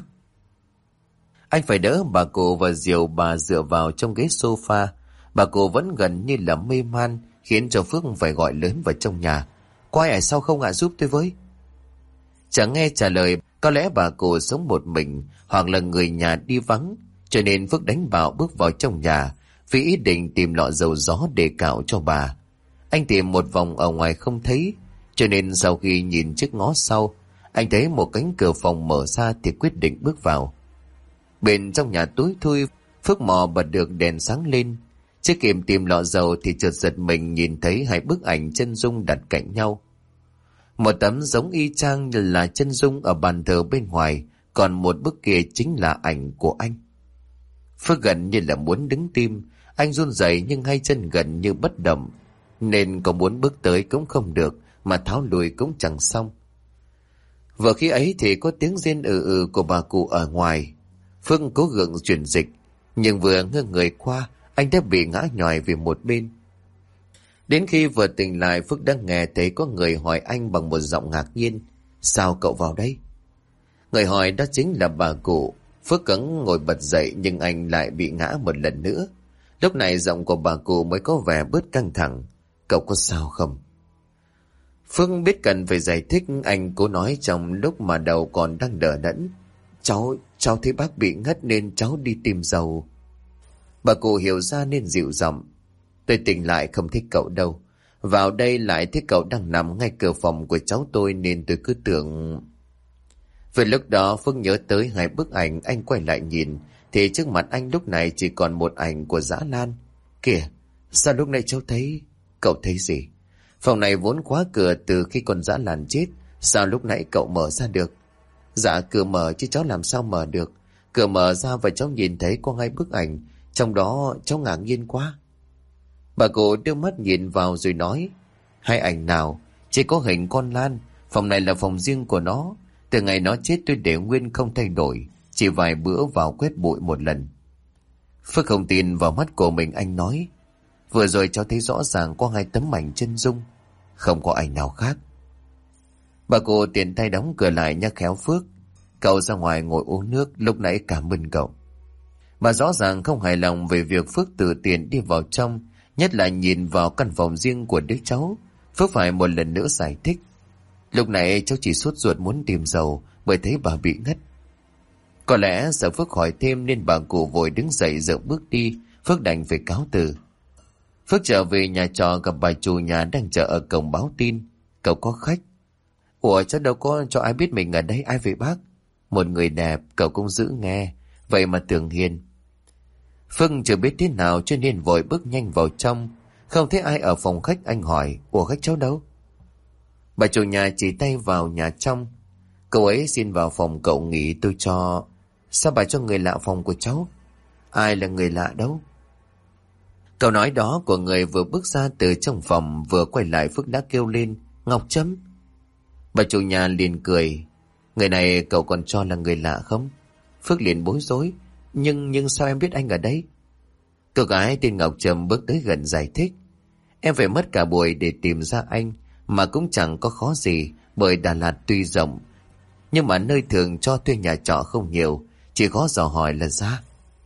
Anh phải đỡ bà cụ và dìu bà dựa vào trong ghế sofa. Bà cụ vẫn gần như là mê man, khiến cho Phước phải gọi lớn vào trong nhà: có ai sao không ạ, giúp tôi với. Chẳng nghe trả lời. Có lẽ bà cụ sống một mình, hoặc là người nhà đi vắng, cho nên Phước đánh bạo bước vào trong nhà vì ý định tìm lọ dầu gió để cạo cho bà. Anh tìm một vòng ở ngoài không thấy, cho nên sau khi nhìn chiếc ngó sau, anh thấy một cánh cửa phòng mở ra thì quyết định bước vào. Bên trong nhà tối thui, Phước mò bật được đèn sáng lên. Chưa kịp tìm lọ dầu thì chợt giật mình nhìn thấy hai bức ảnh chân dung đặt cạnh nhau. Một tấm giống y chang như là chân dung ở bàn thờ bên ngoài, còn một bức kia chính là ảnh của anh. Phước gần như là muốn đứng tim. Anh run rẩy nhưng hai chân gần như bất động, nên có muốn bước tới cũng không được, mà tháo lùi cũng chẳng xong. Vừa khi ấy thì có tiếng rên của bà cụ ở ngoài. Phước cố gượng chuyển dịch, nhưng vừa ngơ người qua, anh đã bị ngã nhòi về một bên. Đến khi vừa tỉnh lại, Phước đã nghe thấy có người hỏi anh bằng một giọng ngạc nhiên: sao cậu vào đây? Người hỏi đó chính là bà cụ. Phước cứng ngồi bật dậy, nhưng anh lại bị ngã một lần nữa. Lúc này giọng của bà cụ mới có vẻ bớt căng thẳng: cậu có sao không? Phước biết cần phải giải thích, anh cố nói trong lúc mà đầu còn đang đờ đẫn: Cháu thấy bác bị ngất nên cháu đi tìm dầu. Bà cụ hiểu ra nên dịu giọng: tôi tỉnh lại không thấy cậu đâu. Vào đây lại thấy cậu đang nằm ngay cửa phòng của cháu tôi, nên tôi cứ tưởng... Về lúc đó Phước nhớ tới hai bức ảnh. Anh quay lại nhìn thì trước mặt anh lúc này chỉ còn một ảnh của Dã Lan. Kìa, sao lúc này cháu thấy... Cậu thấy gì? Phòng này vốn khóa cửa từ khi con Dã Lan chết, sao lúc nãy cậu mở ra được? Dạ cửa mở chứ cháu làm sao mở được. Cửa mở ra và cháu nhìn thấy có hai bức ảnh, trong đó cháu ngạc nhiên quá. Bà cụ đưa mắt nhìn vào rồi nói: hai ảnh nào? Chỉ có hình con Lan. Phòng này là phòng riêng của nó. Từ ngày nó chết tôi để nguyên không thay đổi, chỉ vài bữa vào quét bụi một lần. Phước không tin vào mắt của mình, anh nói: vừa rồi cháu thấy rõ ràng có hai tấm ảnh chân dung, không có ảnh nào khác. Bà cụ tiện tay đóng cửa lại nhắc khéo Phước: cậu ra ngoài ngồi uống nước, lúc nãy cảm ơn cậu. Bà rõ ràng không hài lòng về việc Phước tự tiện đi vào trong, nhất là nhìn vào căn phòng riêng của đứa cháu. Phước phải một lần nữa giải thích: lúc nãy cháu chỉ sốt ruột muốn tìm dầu, bởi thấy bà bị ngất. Có lẽ sợ Phước hỏi thêm nên bà cụ vội đứng dậy dợ bước đi. Phước đành phải cáo từ. Phước trở về nhà trọ gặp bà chủ nhà đang chờ ở cổng báo tin: cậu có khách. Ủa cháu đâu có cho ai biết mình ở đây. Ai vậy bác? Một người đẹp, cậu cũng giữ nghe, vậy mà tưởng hiền. Phước chưa biết thế nào cho nên vội bước nhanh vào trong. Không thấy ai ở phòng khách, anh hỏi: ủa khách cháu đâu? Bà chủ nhà chỉ tay vào nhà trong: cậu ấy xin vào phòng cậu nghỉ, tôi cho. Sao bà cho người lạ phòng của cháu? Ai là người lạ đâu? Câu nói đó của người vừa bước ra từ trong phòng vừa quay lại, Phước đã kêu lên: Ngọc Trâm. Bà chủ nhà liền cười: người này cậu còn cho là người lạ không? Phước liền bối rối: nhưng sao em biết anh ở đây? Cô gái tên Ngọc Trâm bước tới gần giải thích: em phải mất cả buổi để tìm ra anh, mà cũng chẳng có khó gì, bởi Đà Lạt tuy rộng, nhưng mà nơi thường cho thuê nhà trọ không nhiều, chỉ có dò hỏi là ra.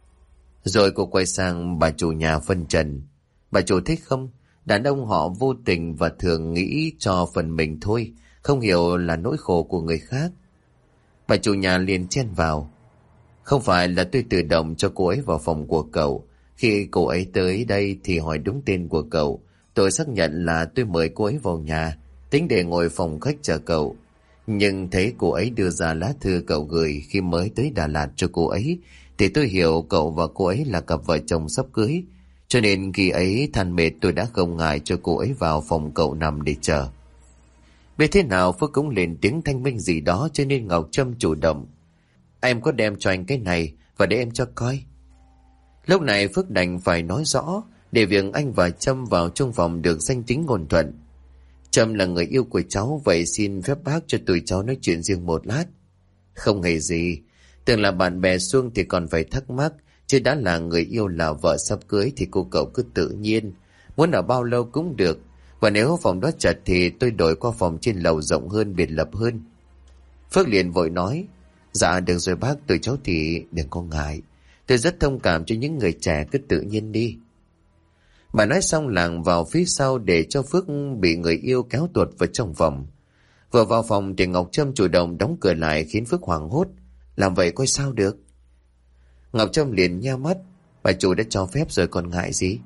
Rồi cô quay sang bà chủ nhà phân trần: bà chủ thích không? Đàn ông họ vô tình và thường nghĩ cho phần mình thôi, không hiểu là nỗi khổ của người khác. Bà chủ nhà liền chen vào: không phải là tôi tự động cho cô ấy vào phòng của cậu. Khi cô ấy tới đây thì hỏi đúng tên của cậu. Tôi xác nhận là tôi mời cô ấy vào nhà, tính để ngồi phòng khách chờ cậu. Nhưng thấy cô ấy đưa ra lá thư cậu gửi khi mới tới Đà Lạt cho cô ấy, thì tôi hiểu cậu và cô ấy là cặp vợ chồng sắp cưới. Cho nên khi ấy than mệt, tôi đã không ngại cho cô ấy vào phòng cậu nằm để chờ. Biết thế nào Phước cũng lên tiếng thanh minh gì đó, cho nên Ngọc Trâm chủ động: em có đem cho anh cái này và để em cho coi. Lúc này Phước đành phải nói rõ để việc anh và Trâm vào trong phòng được danh chính ngôn thuận. Trâm là người yêu của cháu, vậy xin phép bác cho tụi cháu nói chuyện riêng một lát. Không hề gì. Từng là bạn bè Xuông thì còn phải thắc mắc, chứ đã là người yêu là vợ sắp cưới thì cô cậu cứ tự nhiên, muốn ở bao lâu cũng được. Và nếu phòng đó chật thì tôi đổi qua phòng trên lầu rộng hơn, biệt lập hơn. Phước liền vội nói, dạ được rồi bác, tụi cháu thì đừng có ngại. Tôi rất thông cảm cho những người trẻ, cứ tự nhiên đi. Bà nói xong làng vào phía sau để cho Phước bị người yêu kéo tuột vào trong phòng. Vừa vào phòng thì Ngọc Trâm chủ động đóng cửa lại khiến Phước hoảng hốt. Làm vậy coi sao được? Ngọc Trâm liền nheo mắt, bà chủ đã cho phép rồi còn ngại gì?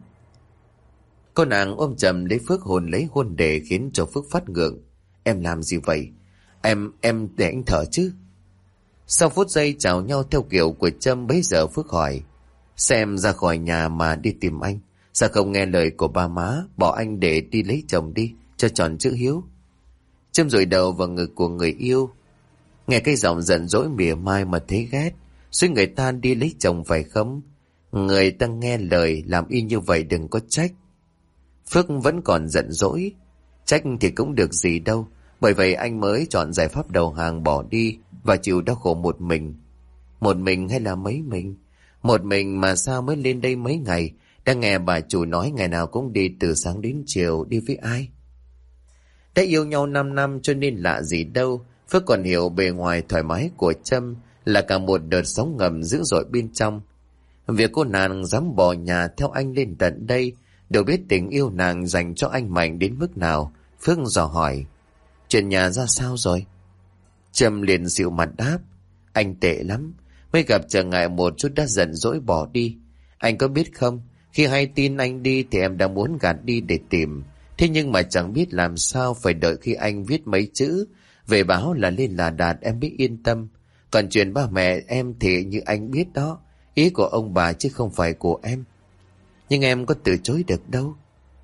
Cô nàng ôm chầm lấy Phước hôn lấy hôn để khiến cho Phước phát ngượng. Em làm gì vậy? Em để anh thở chứ. Sau phút giây chào nhau theo kiểu của Trâm, bấy giờ Phước hỏi, xem ra khỏi nhà mà đi tìm anh, sao không nghe lời của ba má, bỏ anh để đi lấy chồng đi, cho tròn chữ hiếu. Trâm dụi đầu vào ngực của người yêu, nghe cái giọng giận dỗi mỉa mai mà thấy ghét. Suy người ta đi lấy chồng phải không? Người ta nghe lời làm y như vậy đừng có trách. Phước vẫn còn giận dỗi. Trách thì cũng được gì đâu, bởi vậy anh mới chọn giải pháp đầu hàng bỏ đi và chịu đau khổ một mình. Một mình hay là mấy mình? Một mình mà sao mới lên đây mấy ngày, đang nghe bà chủ nói ngày nào cũng đi từ sáng đến chiều, đi với ai? Đã yêu nhau 5 năm cho nên lạ gì đâu. Phước còn hiểu bề ngoài thoải mái của Trâm là cả một đợt sóng ngầm dữ dội bên trong. Việc cô nàng dám bỏ nhà theo anh lên tận đây, đâu biết tình yêu nàng dành cho anh mạnh đến mức nào. Phước dò hỏi, chuyện nhà ra sao rồi? Trâm liền dịu mặt đáp, anh tệ lắm, mới gặp trở ngại một chút đã giận dỗi bỏ đi. Anh có biết không, khi hay tin anh đi thì em đã muốn gạt đi để tìm. Thế nhưng mà chẳng biết làm sao, phải đợi khi anh viết mấy chữ về báo là lên là đạt em mới yên tâm. Còn chuyện ba mẹ em thì như anh biết đó, ý của ông bà chứ không phải của em. Nhưng em có từ chối được đâu.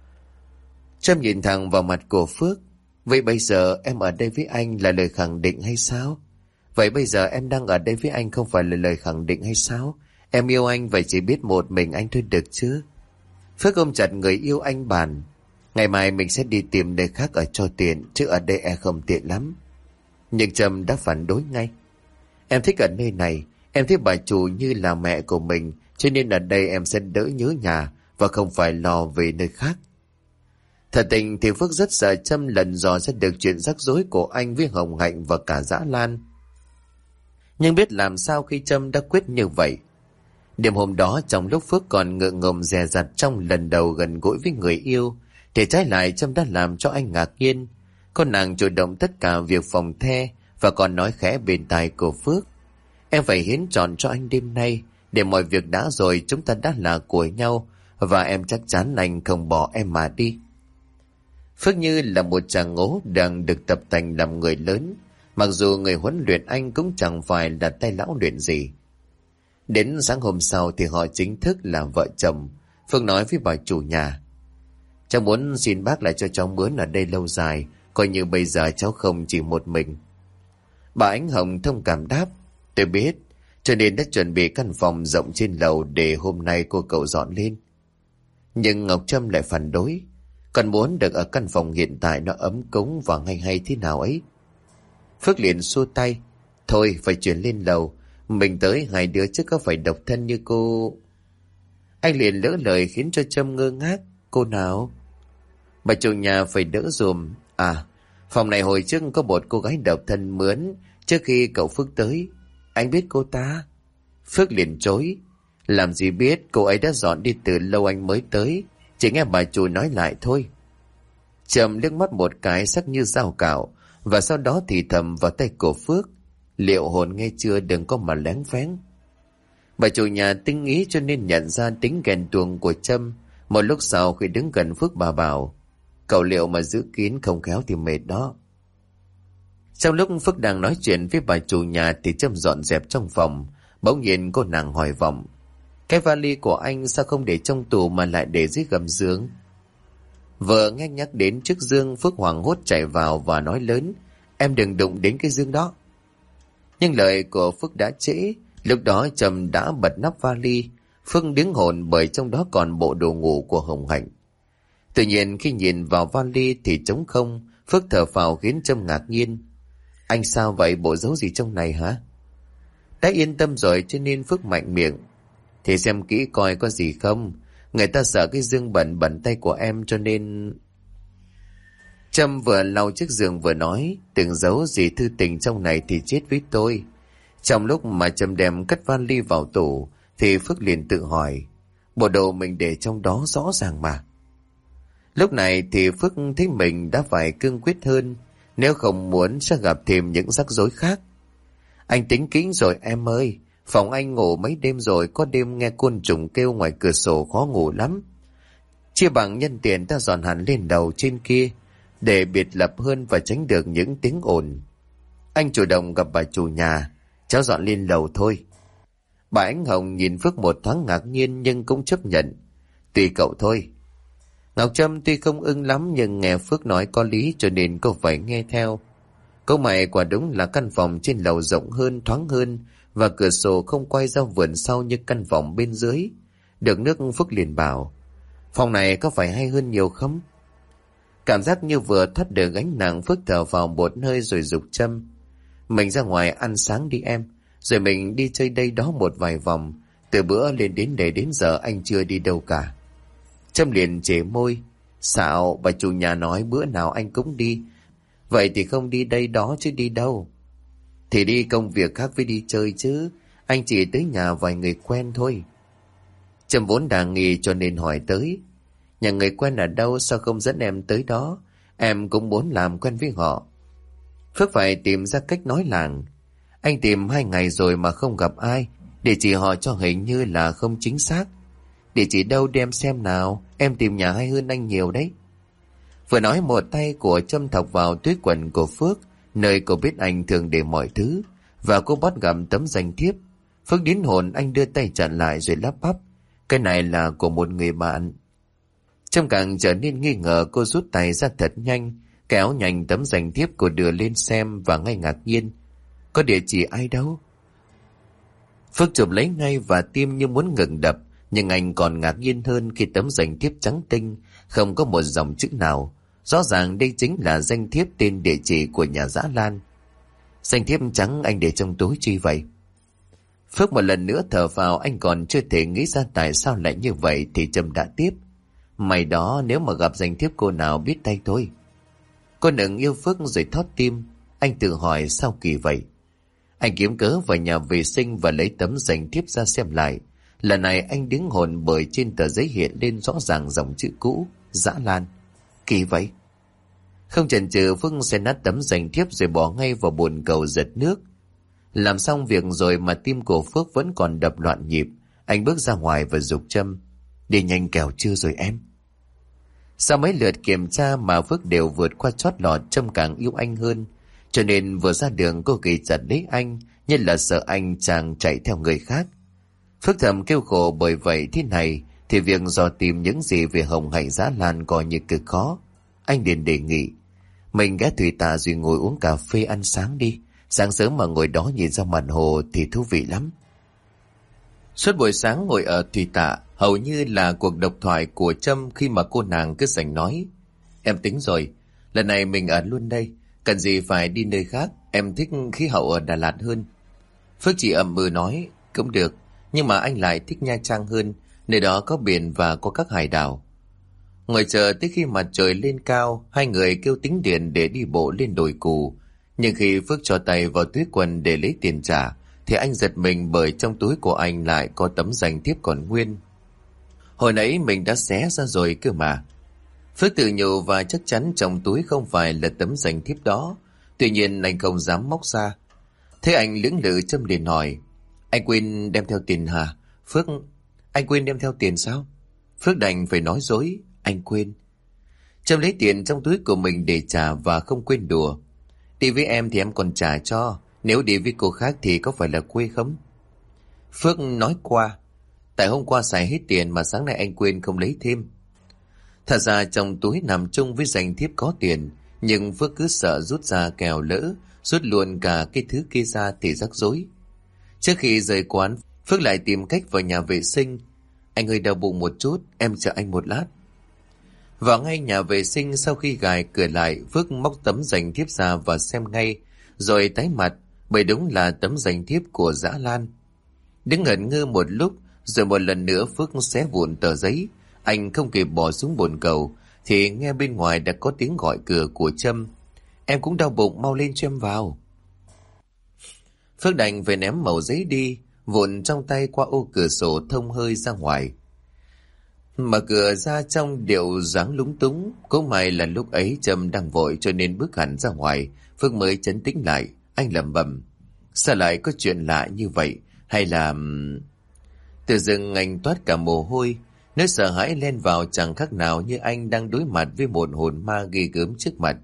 Trâm nhìn thẳng vào mặt của Phước. Vậy bây giờ em ở đây với anh là lời khẳng định hay sao? Vậy bây giờ em đang ở đây với anh không phải là lời khẳng định hay sao? Em yêu anh vậy chỉ biết một mình anh thôi được chứ? Phước ôm chặt người yêu anh bàn, ngày mai mình sẽ đi tìm nơi khác ở cho tiện, chứ ở đây em không tiện lắm. Nhưng Trâm đã phản đối ngay. Em thích ở nơi này, em thích bà chủ như là mẹ của mình, cho nên ở đây em sẽ đỡ nhớ nhà và không phải lo về nơi khác. Thật tình thì Phước rất sợ Trâm lần dò sẽ được chuyện rắc rối của anh với Hồng Hạnh và cả Dã Lan. Nhưng biết làm sao khi Trâm đã quyết như vậy. Đêm hôm đó trong lúc Phước còn ngượng ngùng dè dặt trong lần đầu gần gũi với người yêu, thì trái lại Trâm đã làm cho anh ngạc nhiên. Con nàng chủ động tất cả việc phòng the và còn nói khẽ bên tai của Phước, em phải hiến trọn cho anh đêm nay, để mọi việc đã rồi chúng ta đã là của nhau, và em chắc chắn anh không bỏ em mà đi. Phước như là một chàng ngố đang được tập tành làm người lớn, mặc dù người huấn luyện anh cũng chẳng phải là tay lão luyện gì. Đến sáng hôm sau thì họ chính thức là vợ chồng. Phương nói với bà chủ nhà, cháu muốn xin bác lại cho cháu mướn ở đây lâu dài, coi như bây giờ cháu không chỉ một mình. Bà Ánh Hồng thông cảm đáp, tôi biết, cho nên đã chuẩn bị căn phòng rộng trên lầu để hôm nay cô cậu dọn lên. Nhưng Ngọc Trâm lại phản đối, còn muốn được ở căn phòng hiện tại nó ấm cúng và hay hay thế nào ấy. Phước liền xua tay, thôi phải chuyển lên lầu, mình tới hai đứa chứ có phải độc thân như cô. Anh liền lỡ lời khiến cho Trâm ngơ ngác, cô nào? Bà chủ nhà phải đỡ dùm, phòng này hồi trước có một cô gái độc thân mướn trước khi cậu Phước tới. Anh biết cô ta? Phước liền chối, làm gì biết, cô ấy đã dọn đi từ lâu anh mới tới, chỉ nghe bà chủ nói lại thôi. Trâm liếc mắt một cái sắc như dao cạo, và sau đó thì thầm vào tay của Phước, liệu hồn nghe chưa, đừng có mà lén phén. Bà chủ nhà tinh ý cho nên nhận ra tính ghen tuông của Trâm. Một lúc sau khi đứng gần Phước bà bảo, cậu liệu mà giữ kín không khéo thì mệt đó. Trong lúc Phước đang nói chuyện với bà chủ nhà thì Trâm dọn dẹp trong phòng. Bỗng nhiên cô nàng hỏi vọng, cái vali của anh sao không để trong tủ mà lại để dưới gầm giường? Vợ nghe nhắc đến chiếc giường, Phước hoảng hốt chạy vào và nói lớn, em đừng đụng đến cái giường đó. Nhưng lời của Phước đã trễ. Lúc đó Trâm đã bật nắp vali. Phước đứng hồn bởi trong đó còn bộ đồ ngủ của Hồng Hạnh. Tuy nhiên khi nhìn vào vali thì trống không. Phước thở phào khiến Trâm ngạc nhiên, anh sao vậy, bộ giấu gì trong này hả? Đã yên tâm rồi cho nên Phước mạnh miệng. Thì xem kỹ coi có gì không. Người ta sợ cái giường bẩn bẩn tay của em cho nên... Trâm vừa lau chiếc giường vừa nói, tưởng giấu gì thư tình trong này thì chết với tôi. Trong lúc mà Trâm đem cất vali vào tủ, thì Phước liền tự hỏi, bộ đồ mình để trong đó rõ ràng mà. Lúc này thì Phước thấy mình đã phải cương quyết hơn, nếu không muốn sẽ gặp thêm những rắc rối khác. Anh tính kỹ rồi em ơi, phòng anh ngủ mấy đêm rồi, có đêm nghe côn trùng kêu ngoài cửa sổ khó ngủ lắm. Chia bằng nhân tiền ta dọn hẳn lên đầu trên kia, để biệt lập hơn và tránh được những tiếng ồn. Anh chủ động gặp bà chủ nhà, cháu dọn lên lầu thôi. Bà Ánh Hồng nhìn Phước một thoáng ngạc nhiên nhưng cũng chấp nhận. Tùy cậu thôi. Ngọc Trâm tuy không ưng lắm nhưng nghe Phước nói có lý cho nên cô phải nghe theo. Câu mày quả đúng là căn phòng trên lầu rộng hơn, thoáng hơn và cửa sổ không quay ra vườn sau như căn phòng bên dưới. Được nước Phước liền bảo, phòng này có phải hay hơn nhiều không? Cảm giác như vừa thoát được gánh nặng, Phước thở vào một hơi rồi giục Trâm, mình ra ngoài ăn sáng đi em, rồi mình đi chơi đây đó một vài vòng. Từ bữa lên đến để đến giờ anh chưa đi đâu cả. Trâm liền chề môi, xạo, bà chủ nhà nói bữa nào anh cũng đi. Vậy thì không đi đây đó chứ đi đâu? Thì đi công việc khác với đi chơi chứ, anh chỉ tới nhà vài người quen thôi. Trâm vốn đang nghi cho nên hỏi tới, nhà người quen ở đâu, sao không dẫn em tới đó? Em cũng muốn làm quen với họ. Phước phải tìm ra cách nói làng. Anh tìm 2 ngày rồi mà không gặp ai. Địa chỉ họ cho hình như là không chính xác. Địa chỉ đâu đem xem nào, em tìm nhà hay hơn anh nhiều đấy. Vừa nói một tay của Trâm thọc vào túi quần của Phước, nơi cô biết anh thường để mọi thứ, và cô bắt gặp tấm danh thiếp. Phước điên hồn, anh đưa tay chặn lại rồi lắp bắp, cái này là của một người bạn. Trâm càng trở nên nghi ngờ, cô rút tay ra thật nhanh, kéo nhanh tấm danh thiếp cô đưa lên xem và ngay ngạc nhiên. Có địa chỉ ai đâu? Phước chụp lấy ngay và tim như muốn ngừng đập, nhưng anh còn ngạc nhiên hơn khi tấm danh thiếp trắng tinh, không có một dòng chữ nào. Rõ ràng đây chính là danh thiếp tên địa chỉ của nhà Dã Lan. Danh thiếp trắng anh để trong túi chi vậy? Phước một lần nữa thở vào, anh còn chưa thể nghĩ ra tại sao lại như vậy thì Trâm đã tiếp. Mày đó, nếu mà gặp danh thiếp cô nào biết tay thôi. Cô đừng yêu Phước rồi thót tim. Anh tự hỏi sao kỳ vậy. Anh kiếm cớ vào nhà vệ sinh và lấy tấm danh thiếp ra xem lại. Lần này anh đứng hồn bởi trên tờ giấy hiện lên rõ ràng dòng chữ cũ, Dã Lan. Kỳ vậy. Không chần chừ, Phước sẽ nát tấm danh thiếp rồi bỏ ngay vào bồn cầu giật nước. Làm xong việc rồi mà tim của Phước vẫn còn đập loạn nhịp. Anh bước ra ngoài và giục Trâm, đi nhanh kẻo chưa rồi em. Sau mấy lượt kiểm tra mà Phước đều vượt qua chót lọt, Trâm càng yêu anh hơn. Cho nên vừa ra đường cô ghì chặt lấy anh, như là sợ anh chàng chạy theo người khác. Phước thầm kêu khổ, bởi vậy thế này thì việc dò tìm những gì về Hồng Hạnh Dã Lan coi như cực khó. Anh liền đề nghị, mình ghé Thủy Tạ rồi ngồi uống cà phê ăn sáng đi. Sáng sớm mà ngồi đó nhìn ra mặt hồ thì thú vị lắm. Suốt buổi sáng ngồi ở Thủy Tạ hầu như là cuộc độc thoại của Trâm, khi mà cô nàng cứ giành nói, em tính rồi, lần này mình ở luôn đây, cần gì phải đi nơi khác, em thích khí hậu ở Đà Lạt hơn. Phước chỉ ậm ừ nói, cũng được, nhưng mà anh lại thích Nha Trang hơn, nơi đó có biển và có các hải đảo. Ngồi chờ tới khi mặt trời lên cao, hai người kêu tính tiền để đi bộ lên đồi Cù. Nhưng khi Phước cho tay vào túi quần để lấy tiền trả, thì anh giật mình bởi trong túi của anh lại có tấm danh thiếp còn nguyên. Hồi nãy mình đã xé ra rồi cơ mà. Phước tự nhủ và chắc chắn trong túi không phải là tấm danh thiếp đó. Tuy nhiên anh không dám móc ra. Thế anh lưỡng lự, Trâm liền hỏi, anh quên đem theo tiền hả? Phước, anh quên đem theo tiền sao? Phước đành phải nói dối, anh quên. Trâm lấy tiền trong túi của mình để trả và không quên đùa. Đi với em thì em còn trả cho, nếu đi với cô khác thì có phải là quê không? Phước nói qua, tại hôm qua xài hết tiền mà sáng nay anh quên không lấy thêm. Thật ra trong túi nằm chung với danh thiếp có tiền, nhưng Phước cứ sợ rút ra kẻo lỡ rút luôn cả cái thứ kia ra thì rắc rối. Trước khi rời quán, Phước lại tìm cách vào nhà vệ sinh. Anh hơi đau bụng một chút, em chờ anh một lát. Vào ngay nhà vệ sinh, sau khi gài cửa lại, Phước móc tấm danh thiếp ra và xem ngay, rồi tái mặt bởi đúng là tấm danh thiếp của Dã Lan. Đứng ngẩn ngơ một lúc, rồi một lần nữa Phước xé vụn tờ giấy. Anh không kịp bỏ xuống bồn cầu thì nghe bên ngoài đã có tiếng gọi cửa của Trâm. Em cũng đau bụng, mau lên cho em vào. Phước đành phải ném mẩu giấy đi, vụn trong tay qua ô cửa sổ thông hơi ra ngoài. Mở cửa ra trong điệu dáng lúng túng. Cũng may là lúc ấy Trâm đang vội cho nên bước hẳn ra ngoài. Phước mới trấn tĩnh lại. Anh lẩm bẩm, sao lại có chuyện lạ như vậy? Hay là... Tự dưng anh toát cả mồ hôi. Nỗi sợ hãi len vào chẳng khác nào như anh đang đối mặt với một hồn ma ghê gớm trước mặt.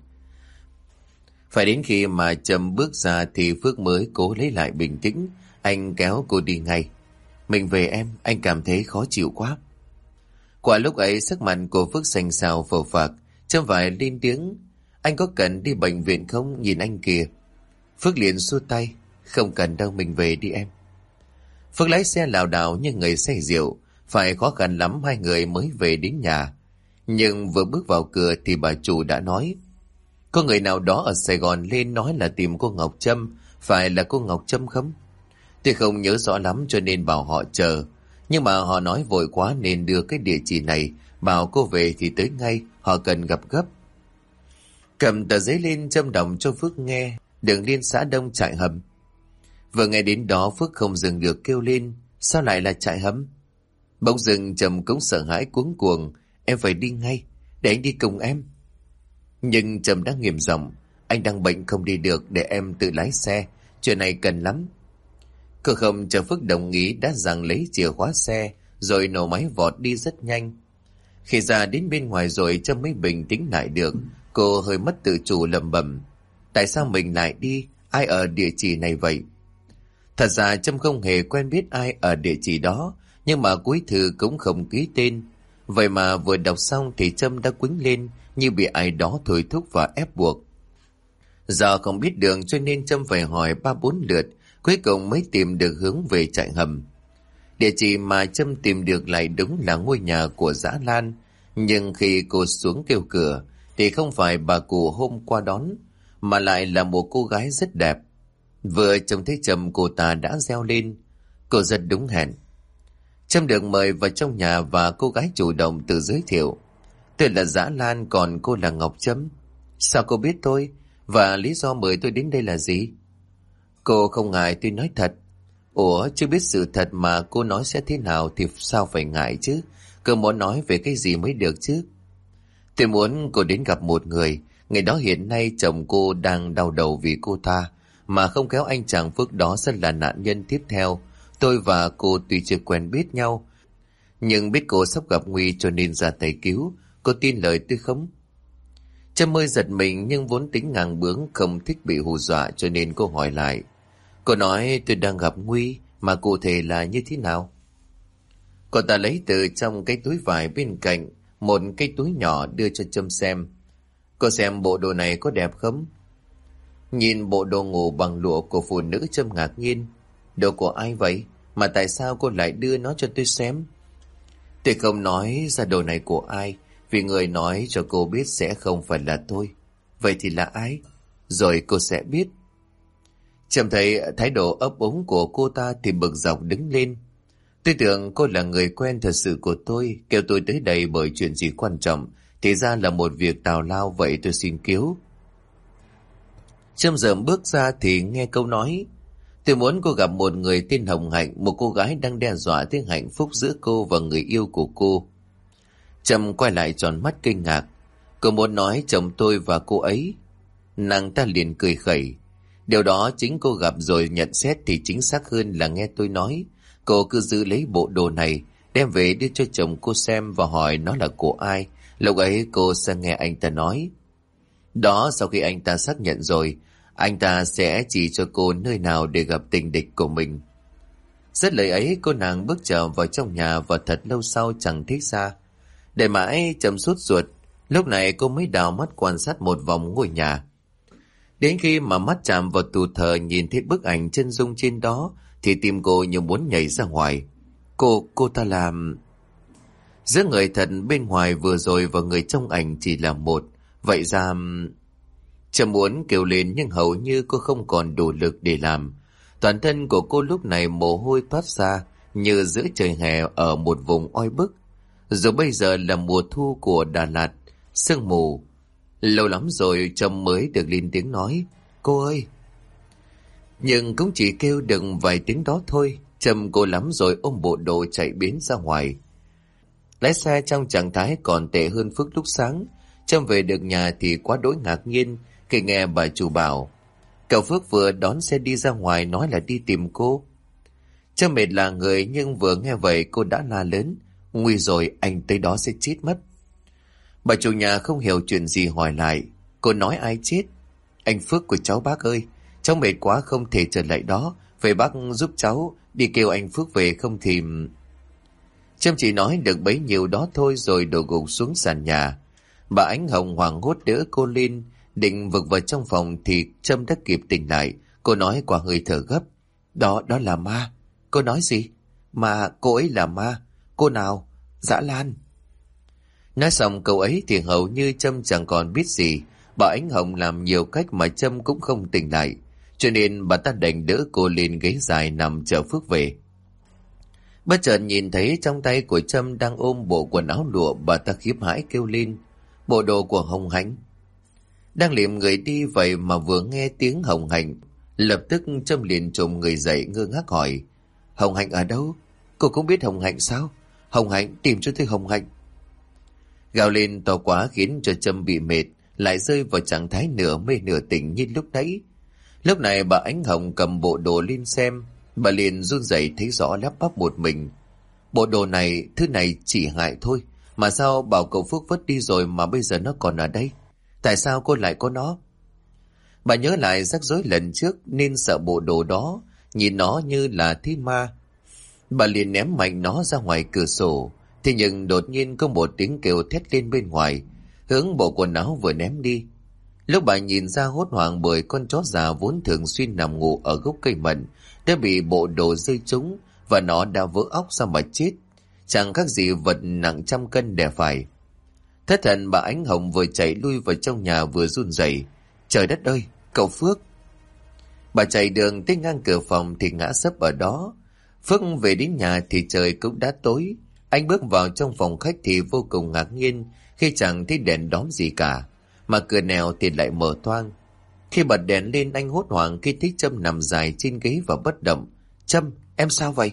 Phải đến khi mà Trâm bước ra thì Phước mới cố lấy lại bình tĩnh. Anh kéo cô đi ngay. Mình về em, anh cảm thấy khó chịu quá. Quả lúc ấy sắc mặt của Phước xanh xao phờ phạc. Trâm vải lên tiếng, anh có cần đi bệnh viện không? Nhìn anh kìa. Phước liền xua tay, không cần đâu, mình về đi em. Phước lái xe lảo đảo như người say rượu. Phải khó khăn lắm hai người mới về đến nhà. Nhưng vừa bước vào cửa thì bà chủ đã nói, có người nào đó ở Sài Gòn lên nói là tìm cô Ngọc Trâm. Phải là cô Ngọc Trâm không? Tôi không nhớ rõ lắm cho nên bảo họ chờ. Nhưng mà họ nói vội quá nên đưa cái địa chỉ này, bảo cô về thì tới ngay, họ cần gặp gấp. Cầm tờ giấy lên Trâm đọc cho Phước nghe, đường liên xã Đông Trại Hầm. Vừa nghe đến đó Phước không dừng được kêu lên, sao lại là trại hầm? Bỗng dưng Trâm cũng sợ hãi cuống cuồng, em phải đi ngay, để anh đi cùng em. Nhưng Trâm đã nghiêm giọng, anh đang bệnh không đi được, để em tự lái xe, chuyện này cần lắm. Cô không chờ Phước đồng ý đã giằng lấy chìa khóa xe, rồi nổ máy vọt đi rất nhanh. Khi ra đến bên ngoài rồi Trâm mới bình tĩnh lại được. Cô hơi mất tự chủ lẩm bẩm, tại sao mình lại đi, ai ở địa chỉ này vậy? Thật ra Trâm không hề quen biết ai ở địa chỉ đó, nhưng mà cuối thư cũng không ký tên. Vậy mà vừa đọc xong thì Trâm đã quýnh lên như bị ai đó thôi thúc và ép buộc. Giờ không biết đường cho nên Trâm phải hỏi 3-4 lượt, cuối cùng mới tìm được hướng về trại hầm. Địa chỉ mà Trâm tìm được lại đúng là ngôi nhà của Dã Lan. Nhưng khi cô xuống kêu cửa thì không phải bà cụ hôm qua đón, mà lại là một cô gái rất đẹp. Vừa trông thấy Trâm cô ta đã reo lên. Cô rất đúng hẹn. Trâm được mời vào trong nhà và cô gái chủ động tự giới thiệu. Tôi là Dã Lan, còn cô là Ngọc Trâm. Sao cô biết tôi? Và lý do mời tôi đến đây là gì? Cô không ngại tôi nói thật. Ủa, chưa biết sự thật mà cô nói sẽ thế nào thì sao phải ngại chứ? Cô muốn nói về cái gì mới được chứ? Tôi muốn cô đến gặp một người. Người đó hiện nay chồng cô đang đau đầu vì cô ta, mà không khéo anh chàng Phước đó sẽ là nạn nhân tiếp theo. Tôi và cô tuy chưa quen biết nhau, nhưng biết cô sắp gặp nguy cho nên ra tay cứu. Cô tin lời tôi không? Trâm mới giật mình, nhưng vốn tính ngang bướng, không thích bị hù dọa cho nên cô hỏi lại. Cô nói tôi đang gặp nguy, mà cụ thể là như thế nào? Cô ta lấy từ trong cái túi vải bên cạnh một cái túi nhỏ đưa cho Trâm xem. Cô xem bộ đồ này có đẹp không? Nhìn bộ đồ ngủ bằng lụa của phụ nữ, Trâm ngạc nhiên. Đồ của ai vậy? Mà tại sao cô lại đưa nó cho tôi xem? Tôi không nói ra đồ này của ai, vì người nói cho cô biết sẽ không phải là tôi. Vậy thì là ai? Rồi cô sẽ biết. Trâm thấy thái độ ấp úng của cô ta thì bực dọc đứng lên. Tôi tưởng cô là người quen thật sự của tôi, kêu tôi tới đây bởi chuyện gì quan trọng, thì ra là một việc tào lao, vậy tôi xin cứu. Trâm dợm bước ra thì nghe câu nói. Tôi muốn cô gặp một người tên Hồng Hạnh, một cô gái đang đe dọa tới hạnh phúc giữa cô và người yêu của cô. Trâm quay lại tròn mắt kinh ngạc. Cô muốn nói chồng tôi và cô ấy. Nàng ta liền cười khẩy. Điều đó chính cô gặp rồi nhận xét thì chính xác hơn là nghe tôi nói. Cô cứ giữ lấy bộ đồ này, đem về đưa cho chồng cô xem và hỏi nó là của ai. Lúc ấy cô sẽ nghe anh ta nói. Đó, sau khi anh ta xác nhận rồi, anh ta sẽ chỉ cho cô nơi nào để gặp tình địch của mình. Rất lời ấy, cô nàng bước trở vào trong nhà và thật lâu sau chẳng thích ra. Để mãi Trâm sốt ruột, lúc này cô mới đào mắt quan sát một vòng ngôi nhà. Đến khi mà mắt chạm vào tủ thờ nhìn thấy bức ảnh chân dung trên đó thì tim cô như muốn nhảy ra ngoài. Cô ta làm... Giữa người thật bên ngoài vừa rồi và người trong ảnh chỉ là một. Vậy ra... Trâm muốn kêu lên nhưng hầu như cô không còn đủ lực để làm. Toàn thân của cô lúc này mồ hôi toát ra như giữa trời hè ở một vùng oi bức. Dù bây giờ là mùa thu của Đà Lạt, sương mù. Lâu lắm rồi Trâm mới được lên tiếng nói, cô ơi. Nhưng cũng chỉ kêu được vài tiếng đó thôi. Trâm cô lắm rồi ôm bộ đồ chạy biến ra ngoài. Lái xe trong trạng thái còn tệ hơn Phước lúc sáng. Trâm về được nhà thì quá đỗi ngạc nhiên khi nghe bà chủ bảo cậu Phước vừa đón xe đi ra ngoài nói là đi tìm cô. Trâm mệt là người nhưng vừa nghe vậy cô đã la lớn, nguy rồi, anh tới đó sẽ chết mất. Bà chủ nhà không hiểu chuyện gì hỏi lại, cô nói ai chết? Anh Phước của cháu bác ơi, cháu mệt quá không thể trở lại đó, về bác giúp cháu đi kêu anh Phước về không thì... Trâm chỉ nói được bấy nhiêu đó thôi rồi đổ gục xuống sàn nhà. Bà Ánh Hồng hoảng hốt đỡ cô lên, định vực vào trong phòng thì Trâm đã kịp tỉnh lại. Cô nói qua hơi thở gấp, đó là ma. Cô nói gì? Mà cô ấy là ma. Cô nào? Dã Lan. Nói xong câu ấy thì hầu như Trâm chẳng còn biết gì. Bà Ánh Hồng làm nhiều cách mà Trâm cũng không tỉnh lại, cho nên bà ta đành đỡ cô lên ghế dài nằm chờ Phước về. Bất chợt nhìn thấy trong tay của Trâm đang ôm bộ quần áo lụa, bà ta khiếp hãi kêu lên, bộ đồ của Hồng Hạnh. Đang liệm người đi vậy mà vừa nghe tiếng Hồng Hạnh, lập tức Trâm liền trồm người dậy ngơ ngác hỏi, Hồng Hạnh ở đâu? Cô cũng biết Hồng Hạnh sao? Hồng Hạnh, tìm cho tôi Hồng Hạnh. Gào lên to quá khiến cho Trâm bị mệt, lại rơi vào trạng thái nửa mê nửa tỉnh như lúc nãy. Lúc này bà Ánh Hồng cầm bộ đồ lên xem, bà liền run rẩy thấy rõ lắp bắp một mình. Bộ đồ này, thứ này chỉ hại thôi, mà sao bảo cậu Phước vứt đi rồi mà bây giờ nó còn ở đây? Tại sao cô lại có nó? Bà nhớ lại rắc rối lần trước nên sợ bộ đồ đó, nhìn nó như là thi ma. Bà liền ném mạnh nó ra ngoài cửa sổ, thế nhưng đột nhiên có một tiếng kêu thét lên bên ngoài, hướng bộ quần áo vừa ném đi. Lúc bà nhìn ra hốt hoảng bởi con chó già vốn thường xuyên nằm ngủ ở gốc cây mận đã bị bộ đồ rơi trúng và nó đã vỡ óc ra mà chết, chẳng khác gì vật nặng 100 cân đè phải. Thất thần bà Ánh Hồng vừa chạy lui vào trong nhà vừa run rẩy, trời đất ơi, cậu Phước! Bà chạy đường tới ngang cửa phòng thì ngã sấp ở đó. Phước về đến nhà thì trời cũng đã tối. Anh bước vào trong phòng khách thì vô cùng ngạc nhiên khi chẳng thấy đèn đóm gì cả, mà cửa nẻo thì lại mở toang. Khi bật đèn lên anh hốt hoảng khi thấy Trâm nằm dài trên ghế và bất động. Trâm, em sao vậy?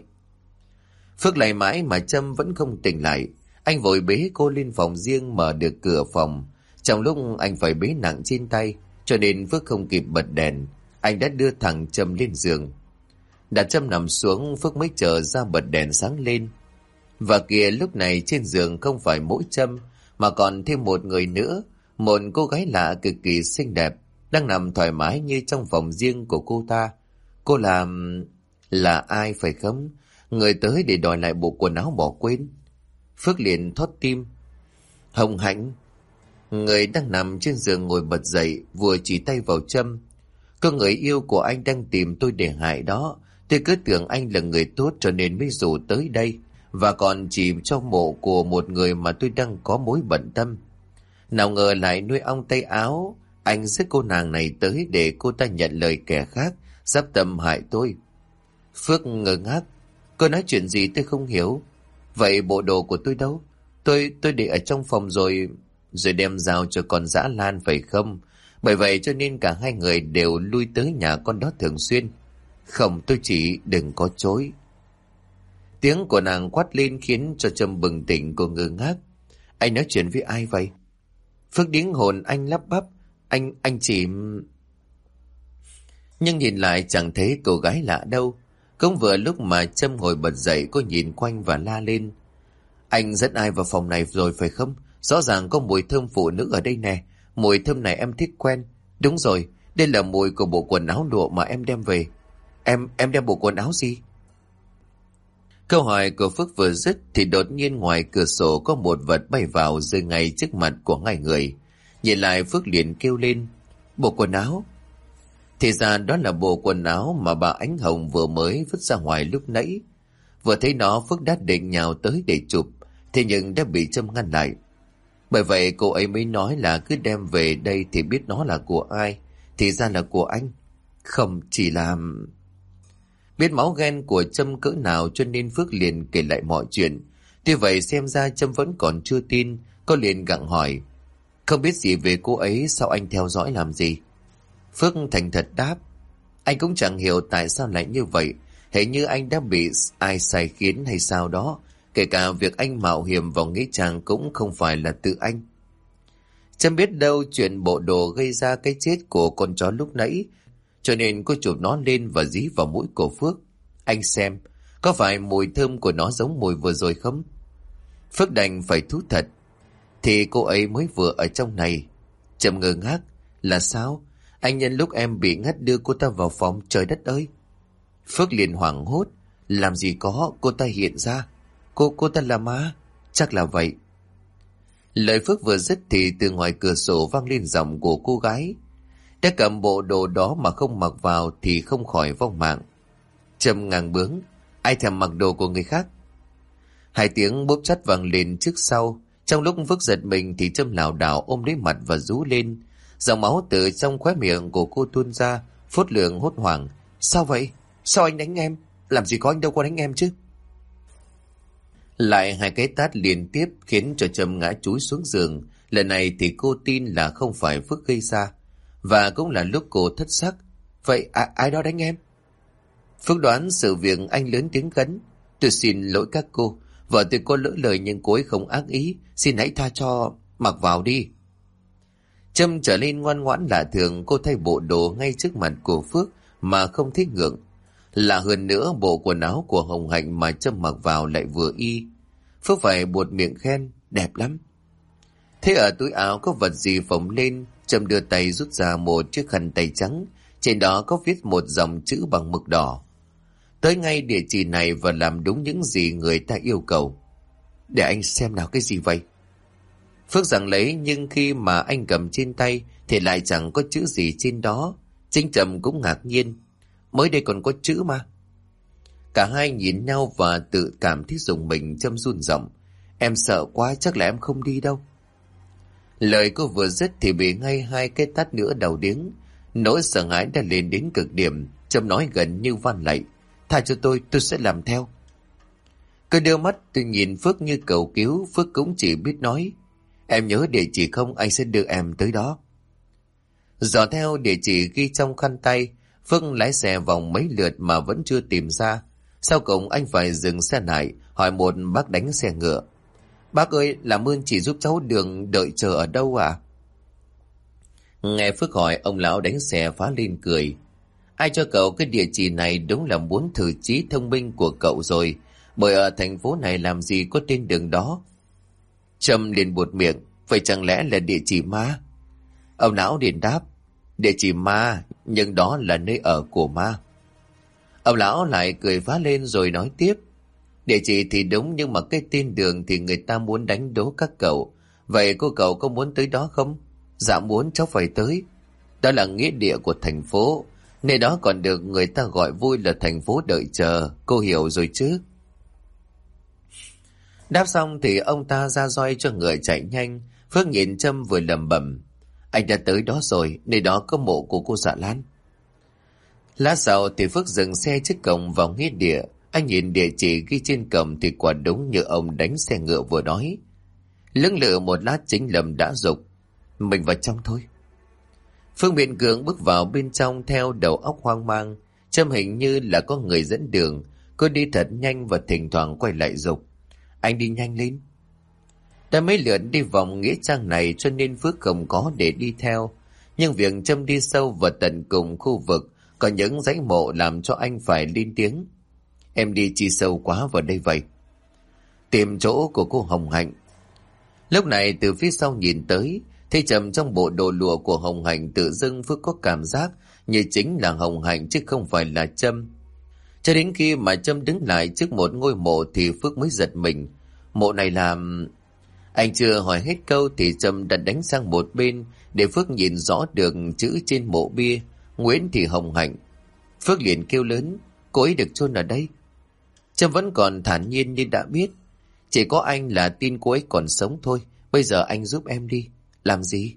Phước lay mãi mà Trâm vẫn không tỉnh lại. Anh vội bế cô lên phòng riêng mở được cửa phòng. Trong lúc anh phải bế nặng trên tay, cho nên Phước không kịp bật đèn. Anh đã đưa thẳng Trâm lên giường. Đặt Trâm nằm xuống, Phước mới chờ ra bật đèn sáng lên. Và kìa, lúc này trên giường không phải mỗi Trâm mà còn thêm một người nữa, một cô gái lạ cực kỳ xinh đẹp, đang nằm thoải mái như trong phòng riêng của cô ta. Cô là ai phải không? Người tới để đòi lại bộ quần áo bỏ quên. Phước liền thót tim. Hồng Hạnh. Người đang nằm trên giường ngồi bật dậy, vừa chỉ tay vào Trâm. Cô người yêu của anh đang tìm tôi để hại đó. Tôi cứ tưởng anh là người tốt cho nên mới rủ tới đây, và còn chỉ cho mộ của một người mà tôi đang có mối bận tâm. Nào ngờ lại nuôi ong tay áo. Anh giết cô nàng này tới để cô ta nhận lời kẻ khác sắp tâm hại tôi. Phước ngơ ngác. Cô nói chuyện gì tôi không hiểu. Vậy bộ đồ của tôi đâu? Tôi để ở trong phòng rồi đem giao cho con Dã Lan phải không? Bởi vậy cho nên cả hai người đều lui tới nhà con đó thường xuyên. Không, tôi chỉ đừng có chối. Tiếng của nàng quát lên khiến cho Trâm bừng tỉnh, cô ngơ ngác. Anh nói chuyện với ai vậy? Phước điếng hồn, anh lắp bắp. Anh chỉ... Nhưng nhìn lại chẳng thấy cô gái lạ đâu. Cũng vừa lúc mà Trâm ngồi bật dậy, cô nhìn quanh và la lên. Anh dẫn ai vào phòng này rồi phải không? Rõ ràng có mùi thơm phụ nữ ở đây nè. Mùi thơm này em thích quen. Đúng rồi, đây là mùi của bộ quần áo lụa mà em đem về. Em đem bộ quần áo gì? Câu hỏi của Phước vừa dứt thì đột nhiên ngoài cửa sổ có một vật bay vào rơi ngay trước mặt của hai người. Nhìn lại Phước liền kêu lên. Bộ quần áo? Thì ra đó là bộ quần áo mà bà Ánh Hồng vừa mới vứt ra ngoài lúc nãy. Vừa thấy nó Phước đã định nhào tới để chụp, thế nhưng đã bị Trâm ngăn lại. Bởi vậy cô ấy mới nói là cứ đem về đây thì biết nó là của ai. Thì ra là của anh. Không, chỉ là... Biết máu ghen của Trâm cỡ nào cho nên Phước liền kể lại mọi chuyện. Tuy vậy xem ra Trâm vẫn còn chưa tin. Cô liền gặng hỏi: không biết gì về cô ấy, sao anh theo dõi làm gì? Phước thành thật đáp: anh cũng chẳng hiểu tại sao lại như vậy. Hình như anh đã bị ai sai khiến hay sao đó. Kể cả việc anh mạo hiểm vào nghĩa trang cũng không phải là tự anh. Trâm biết đâu chuyện bộ đồ gây ra cái chết của con chó lúc nãy, cho nên cô chụp nó lên và dí vào mũi của Phước. Anh xem, có phải mùi thơm của nó giống mùi vừa rồi không? Phước đành phải thú thật: thì cô ấy mới vừa ở trong này. Trâm ngơ ngác: là sao? Anh nhân lúc em bị ngất đưa cô ta vào phòng, trời đất ơi! Phước liền hoảng hốt: làm gì có, cô ta hiện ra. Cô ta là ma? Chắc là vậy. Lời Phước vừa dứt thì từ ngoài cửa sổ vang lên giọng của cô gái: đã cầm bộ đồ đó mà không mặc vào thì không khỏi vong mạng. Trâm ngang bướng: ai thèm mặc đồ của người khác? Hai tiếng bốp chát vang lên trước sau. Trong lúc Phước giật mình thì Trâm lảo đảo ôm lấy mặt và rú lên. Dòng máu từ trong khóe miệng của cô tuôn ra. Phốt Lượng hốt hoảng: sao vậy? Sao anh đánh em? Làm gì có, anh đâu có đánh em chứ. Lại hai cái tát liên tiếp khiến cho Trâm ngã chúi xuống giường. Lần này thì cô tin là không phải Phước gây ra. Và cũng là lúc cô thất sắc: vậy ai đó đánh em? Phước đoán sự việc, anh lớn tiếng khấn: tôi xin lỗi các cô, vợ tôi có lỡ lời nhưng cô ấy không ác ý, xin hãy tha cho, mặc vào đi. Trâm trở nên ngoan ngoãn lạ thường. Cô thay bộ đồ ngay trước mặt của Phước mà không thấy ngượng. Lạ hơn nữa, bộ quần áo của Hồng Hạnh mà Trâm mặc vào lại vừa y. Phước phải buột miệng khen: đẹp lắm. Thế ở túi áo có vật gì phồng lên. Trâm đưa tay rút ra một chiếc khăn tay trắng, trên đó có viết một dòng chữ bằng mực đỏ: tới ngay địa chỉ này và làm đúng những gì người ta yêu cầu. Để anh xem nào, cái gì vậy? Phước giằng lấy, nhưng khi mà anh cầm trên tay thì lại chẳng có chữ gì trên đó. Chính Trâm cũng ngạc nhiên: mới đây còn có chữ mà. Cả hai nhìn nhau và tự cảm thấy rùng mình. Trâm run giọng: em sợ quá, chắc là em không đi đâu. Lời cô vừa dứt thì bị ngay hai cái tát nữa đầu điếng. Nỗi sợ hãi đã lên đến cực điểm. Trâm nói gần như van lạy: tha cho tôi sẽ làm theo. Cứ đưa mắt tôi nhìn Phước như cầu cứu. Phước cũng chỉ biết nói: em nhớ địa chỉ không, anh sẽ đưa em tới đó. Dò theo địa chỉ ghi trong khăn tay, Phước lái xe vòng mấy lượt mà vẫn chưa tìm ra. Sau cùng anh phải dừng xe lại, hỏi một bác đánh xe ngựa: bác ơi, làm ơn chỉ giúp cháu đường đợi chờ ở đâu ạ? Nghe Phước hỏi, ông lão đánh xe phá lên cười: ai cho cậu cái địa chỉ này, đúng là muốn thử trí thông minh của cậu rồi. Bởi ở thành phố này làm gì có tên đường đó. Trâm liền buột miệng: vậy chẳng lẽ là địa chỉ ma? Ông lão liền đáp: địa chỉ ma, nhưng đó là nơi ở của ma. Ông lão lại cười phá lên rồi nói tiếp: địa chỉ thì đúng, nhưng mà cái tên đường thì người ta muốn đánh đố các cậu. Vậy cậu có muốn tới đó không? Dạ muốn, cháu phải tới. Đó là nghĩa địa của thành phố, nơi đó còn được người ta gọi vui là thành phố đợi chờ, cô hiểu rồi chứ? Đáp xong thì ông ta ra roi cho ngựa chạy nhanh. Phước nhìn Trâm vừa lẩm bẩm: anh đã tới đó rồi, nơi đó có mộ của cô Dạ Lan. Lát sau thì Phước dừng xe trước cổng vào nghĩa địa. Anh nhìn địa chỉ ghi trên cổng thì quả đúng như ông đánh xe ngựa vừa nói. Lưỡng lự một lát chính Lâm đã dục: mình vào trong thôi. Phương miễn cưỡng bước vào bên trong theo đầu óc hoang mang. Trâm hình như là có người dẫn đường. Cô đi thật nhanh và thỉnh thoảng quay lại dục: anh đi nhanh lên. Đã mấy lượt đi vòng nghĩa trang này cho nên Phước không có để đi theo. Nhưng việc Trâm đi sâu vào tận cùng khu vực có những dãy mộ làm cho anh phải lên tiếng: em đi chi sâu quá vào đây vậy? Tìm chỗ của cô Hồng Hạnh. Lúc này từ phía sau nhìn tới, thấy Trâm trong bộ đồ lụa của Hồng Hạnh, tự dưng Phước có cảm giác như chính là Hồng Hạnh chứ không phải là Trâm. Cho đến khi mà Trâm đứng lại trước một ngôi mộ thì Phước mới giật mình. Mộ này là... Anh chưa hỏi hết câu thì Trâm đã đánh sang một bên để Phước nhìn rõ được chữ trên mộ bia: Nguyễn Thị Hồng Hạnh. Phước liền kêu lớn: cô ấy được chôn ở đây. Trâm vẫn còn thản nhiên như đã biết: chỉ có anh là tin cô ấy còn sống thôi, Bây giờ anh giúp em đi. Làm gì?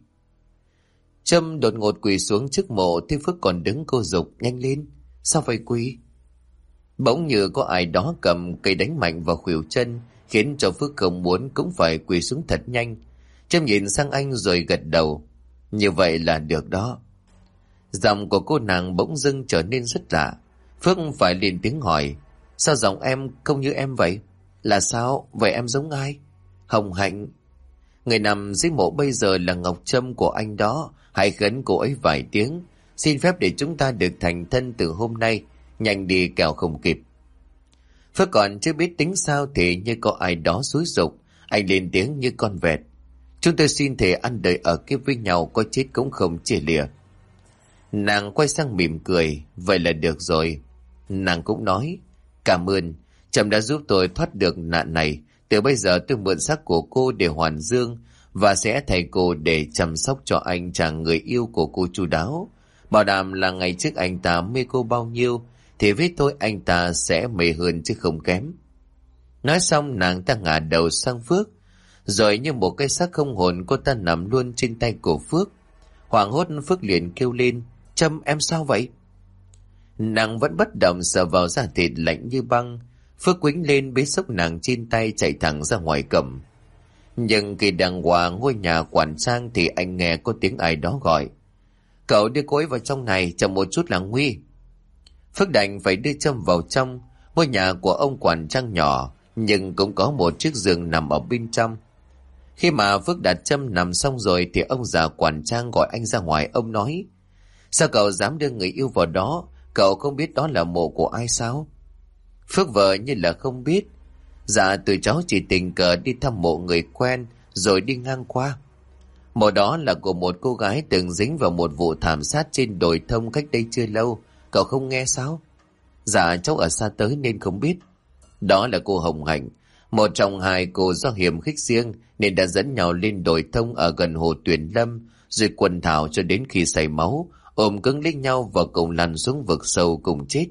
Trâm đột ngột quỳ xuống trước mộ, thấy Phước còn đứng, cô giục: Nhanh lên. Sao phải quỳ? Bỗng như có ai đó cầm cây đánh mạnh vào khuỷu chân, khiến cho Phước không muốn cũng phải quỳ xuống thật nhanh. Trâm nhìn sang anh rồi gật đầu. Như vậy là được đó. Giọng của cô nàng bỗng dưng trở nên rất lạ. Phước phải lên tiếng hỏi: Sao giọng em không như em vậy? Là sao? Vậy em giống ai? Hồng Hạnh. Người nằm dưới mộ bây giờ là Ngọc Trâm của anh đó. Hãy khấn cô ấy vài tiếng, xin phép để chúng ta được thành thân từ hôm nay. Nhanh đi kẻo không kịp. Phước còn chưa biết tính sao thì như có ai đó xúi giục. Anh lên tiếng như con vẹt: Chúng tôi xin thề ăn đời ở kiếp với nhau, có chết cũng không chia lìa. Nàng quay sang mỉm cười: Vậy là được rồi. Nàng cũng nói: Cảm ơn, Trâm đã giúp tôi thoát được nạn này. Từ bây giờ tôi mượn xác của cô để hoàn dương, và sẽ thầy cô để chăm sóc cho anh chàng người yêu của cô chu đáo. Bảo đảm là ngày trước anh ta mê cô bao nhiêu, thì với tôi anh ta sẽ mê hơn chứ không kém. Nói xong nàng ta ngả đầu sang Phước, rồi như một cái xác không hồn, cô ta nằm luôn trên tay của Phước. Hoảng hốt Phước liền kêu lên: Trâm, em sao vậy? Nàng vẫn bất động, sờ vào da thịt lạnh như băng. Phước quýnh lên bế xốc nàng trên tay, chạy thẳng ra ngoài cổng. Nhưng khi đang qua ngôi nhà quản trang thì anh nghe có tiếng ai đó gọi: Cậu đưa cô ấy vào trong này, chậm một chút là nguy. Phước đành phải đưa Trâm vào trong. Ngôi nhà của ông quản trang nhỏ, nhưng cũng có một chiếc giường nằm ở bên trong. Khi mà Phước đặt Trâm nằm xong rồi thì ông già quản trang gọi anh ra ngoài. Ông nói: Sao cậu dám đưa người yêu vào đó? Cậu không biết đó là mộ của ai sao? Phước vợ như là không biết: Dạ, tụi cháu chỉ tình cờ đi thăm mộ người quen rồi đi ngang qua. Mộ đó là của một cô gái từng dính vào một vụ thảm sát trên đồi thông cách đây chưa lâu. Cậu không nghe sao? Dạ, cháu ở xa tới nên không biết. Đó là cô Hồng Hạnh, một trong hai cô do hiềm khích riêng nên đã dẫn nhau lên đồi thông ở gần hồ Tuyền Lâm, rồi quần thảo cho đến khi say máu, ôm cứng lấy nhau và cùng lăn xuống vực sâu cùng chết.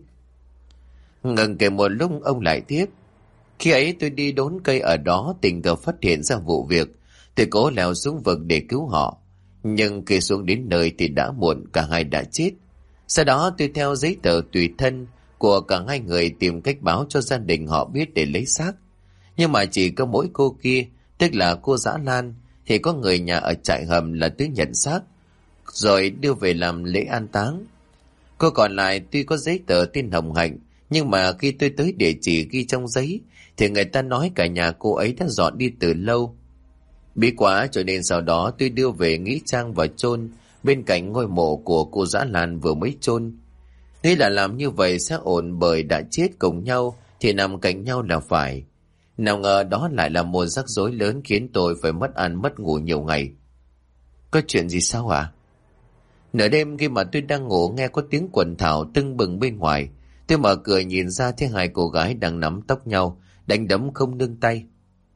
Ngừng kể một lúc, ông lại tiếp: Khi ấy tôi đi đốn cây ở đó, tình cờ phát hiện ra vụ việc. Tôi cố leo xuống vực để cứu họ, nhưng khi xuống đến nơi thì đã muộn, cả hai đã chết. Sau đó tôi theo giấy tờ tùy thân của cả hai người tìm cách báo cho gia đình họ biết để lấy xác. Nhưng mà chỉ có mỗi cô kia, tức là cô Dã Lan, thì có người nhà ở trại hầm là tới nhận xác rồi đưa về làm lễ an táng. Cô còn lại tuy có giấy tờ tên Hồng Hạnh, nhưng mà khi tôi tới địa chỉ ghi trong giấy thì người ta nói cả nhà cô ấy đã dọn đi từ lâu. Bí quá cho nên sau đó tôi đưa về nghĩa trang và chôn bên cạnh ngôi mộ của cô Dã Lan vừa mới chôn. Nghĩ là làm như vậy sẽ ổn, bởi đã chết cùng nhau thì nằm cạnh nhau là phải. Nào ngờ đó lại là một rắc rối lớn, khiến tôi phải mất ăn mất ngủ nhiều ngày. Có chuyện gì sao hả? Nửa đêm khi mà tôi đang ngủ, nghe có tiếng quần thảo tưng bừng bên ngoài. Tôi mở cửa nhìn ra thấy hai cô gái đang nắm tóc nhau, đánh đấm không nương tay.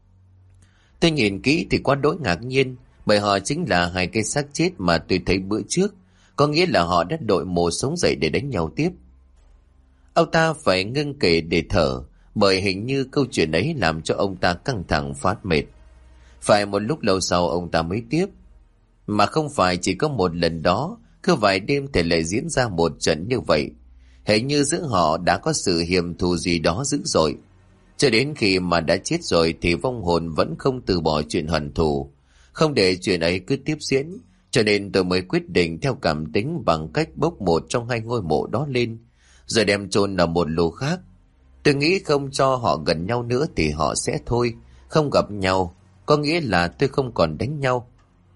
Tôi nhìn kỹ thì quá đỗi ngạc nhiên, bởi họ chính là hai cái xác chết mà tôi thấy bữa trước. Có nghĩa là họ đã đội mồ sống dậy để đánh nhau tiếp. Ông ta phải ngưng kể để thở, bởi hình như câu chuyện ấy làm cho ông ta căng thẳng phát mệt. Phải một lúc lâu sau ông ta mới tiếp: Mà không phải chỉ có một lần đó, cứ vài đêm thì lại diễn ra một trận như vậy. Hình như giữa họ đã có sự hiềm thù gì đó dữ dội. Cho đến khi mà đã chết rồi thì vong hồn vẫn không từ bỏ chuyện hận thù, không để chuyện ấy cứ tiếp diễn. Cho nên tôi mới quyết định theo cảm tính bằng cách bốc một trong hai ngôi mộ đó lên, rồi đem chôn ở một lô khác. Tôi nghĩ không cho họ gần nhau nữa thì họ sẽ thôi, không gặp nhau, có nghĩa là tôi không còn đánh nhau.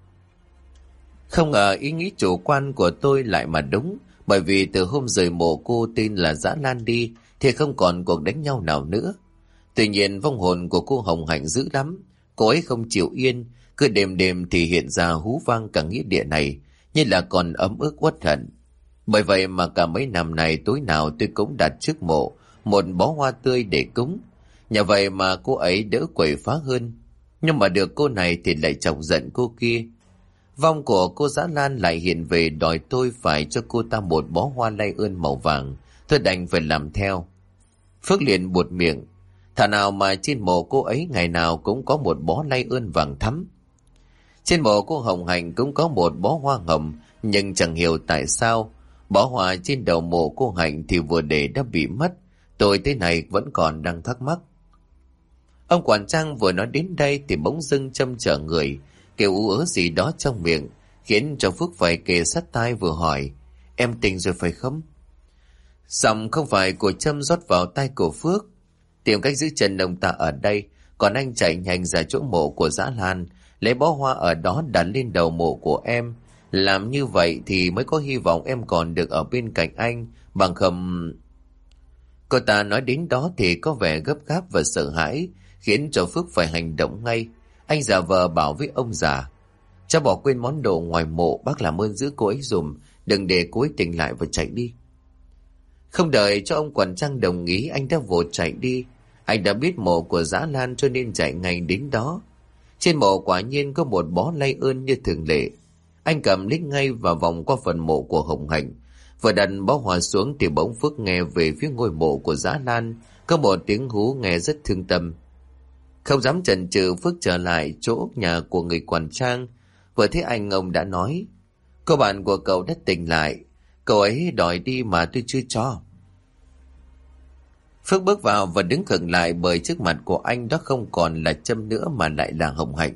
Không ngờ ý nghĩ chủ quan của tôi lại mà đúng, bởi vì từ hôm rời mộ cô tên là Dã Lan đi thì không còn cuộc đánh nhau nào nữa. Tuy nhiên vong hồn của cô Hồng Hạnh dữ lắm, cô ấy không chịu yên, cứ đêm đêm thì hiện ra hú vang cả nghĩa địa này, như là còn ấm ức uất hận. Bởi vậy mà cả mấy năm này tối nào tôi cũng đặt trước mộ một bó hoa tươi để cúng. Nhờ vậy mà cô ấy đỡ quậy phá hơn. Nhưng mà được cô này thì lại chọc giận cô kia. Vong của cô Dã Lan lại hiện về đòi tôi phải cho cô ta một bó hoa lay ơn màu vàng. Tôi đành phải làm theo. Phước liền buột miệng: Thà nào mà trên mộ cô ấy ngày nào cũng có một bó lay ơn vàng thắm. Trên mộ cô Hồng Hạnh cũng có một bó hoa hồng, nhưng chẳng hiểu tại sao bó hoa trên đầu mộ cô Hạnh thì vừa để đã bị mất. Tôi thế này vẫn còn đang thắc mắc. Ông quản trang vừa nói đến đây thì bỗng dưng châm chở người, kêu ú ớ gì đó trong miệng, khiến cho Phước phải kề sát tai vừa hỏi: "Em tỉnh rồi phải không?" Giọng không phải của Trâm rót vào tai của Phước. Tìm cách giữ chân ông ta ở đây, còn anh chạy nhanh ra chỗ mộ của Dã Lan, lấy bó hoa ở đó đặt lên đầu mộ của em. Làm như vậy thì mới có hy vọng em còn được ở bên cạnh anh, bằng không... Cô ta nói đến đó thì có vẻ gấp gáp và sợ hãi, khiến cho Phước phải hành động ngay. Anh giả vờ bảo với ông già: "Cháu bỏ quên món đồ ngoài mộ, bác làm ơn giữ cô ấy dùm, đừng để cô ấy tỉnh lại và chạy đi." Không đợi cho ông quản trang đồng ý, anh đã vội chạy đi. Anh đã biết mộ của Dã Lan cho nên chạy ngay đến đó. Trên mộ quả nhiên có một bó lay ơn như thường lệ. Anh cầm lít ngay và vòng qua phần mộ của Hồng Hạnh. Vừa đặt bó hoa xuống thì bỗng Phước nghe về phía ngôi mộ của Dã Lan có một tiếng hú nghe rất thương tâm. Không dám chần chừ, Phước trở lại chỗ nhà của người quản trang. Vừa thấy anh, ông đã nói: "Cô bạn của cậu đã tỉnh lại, cậu ấy đòi đi mà tôi chưa cho." Phước bước vào và đứng khựng lại, bởi trước mặt của anh đó không còn là Trâm nữa mà lại là Hồng Hạnh.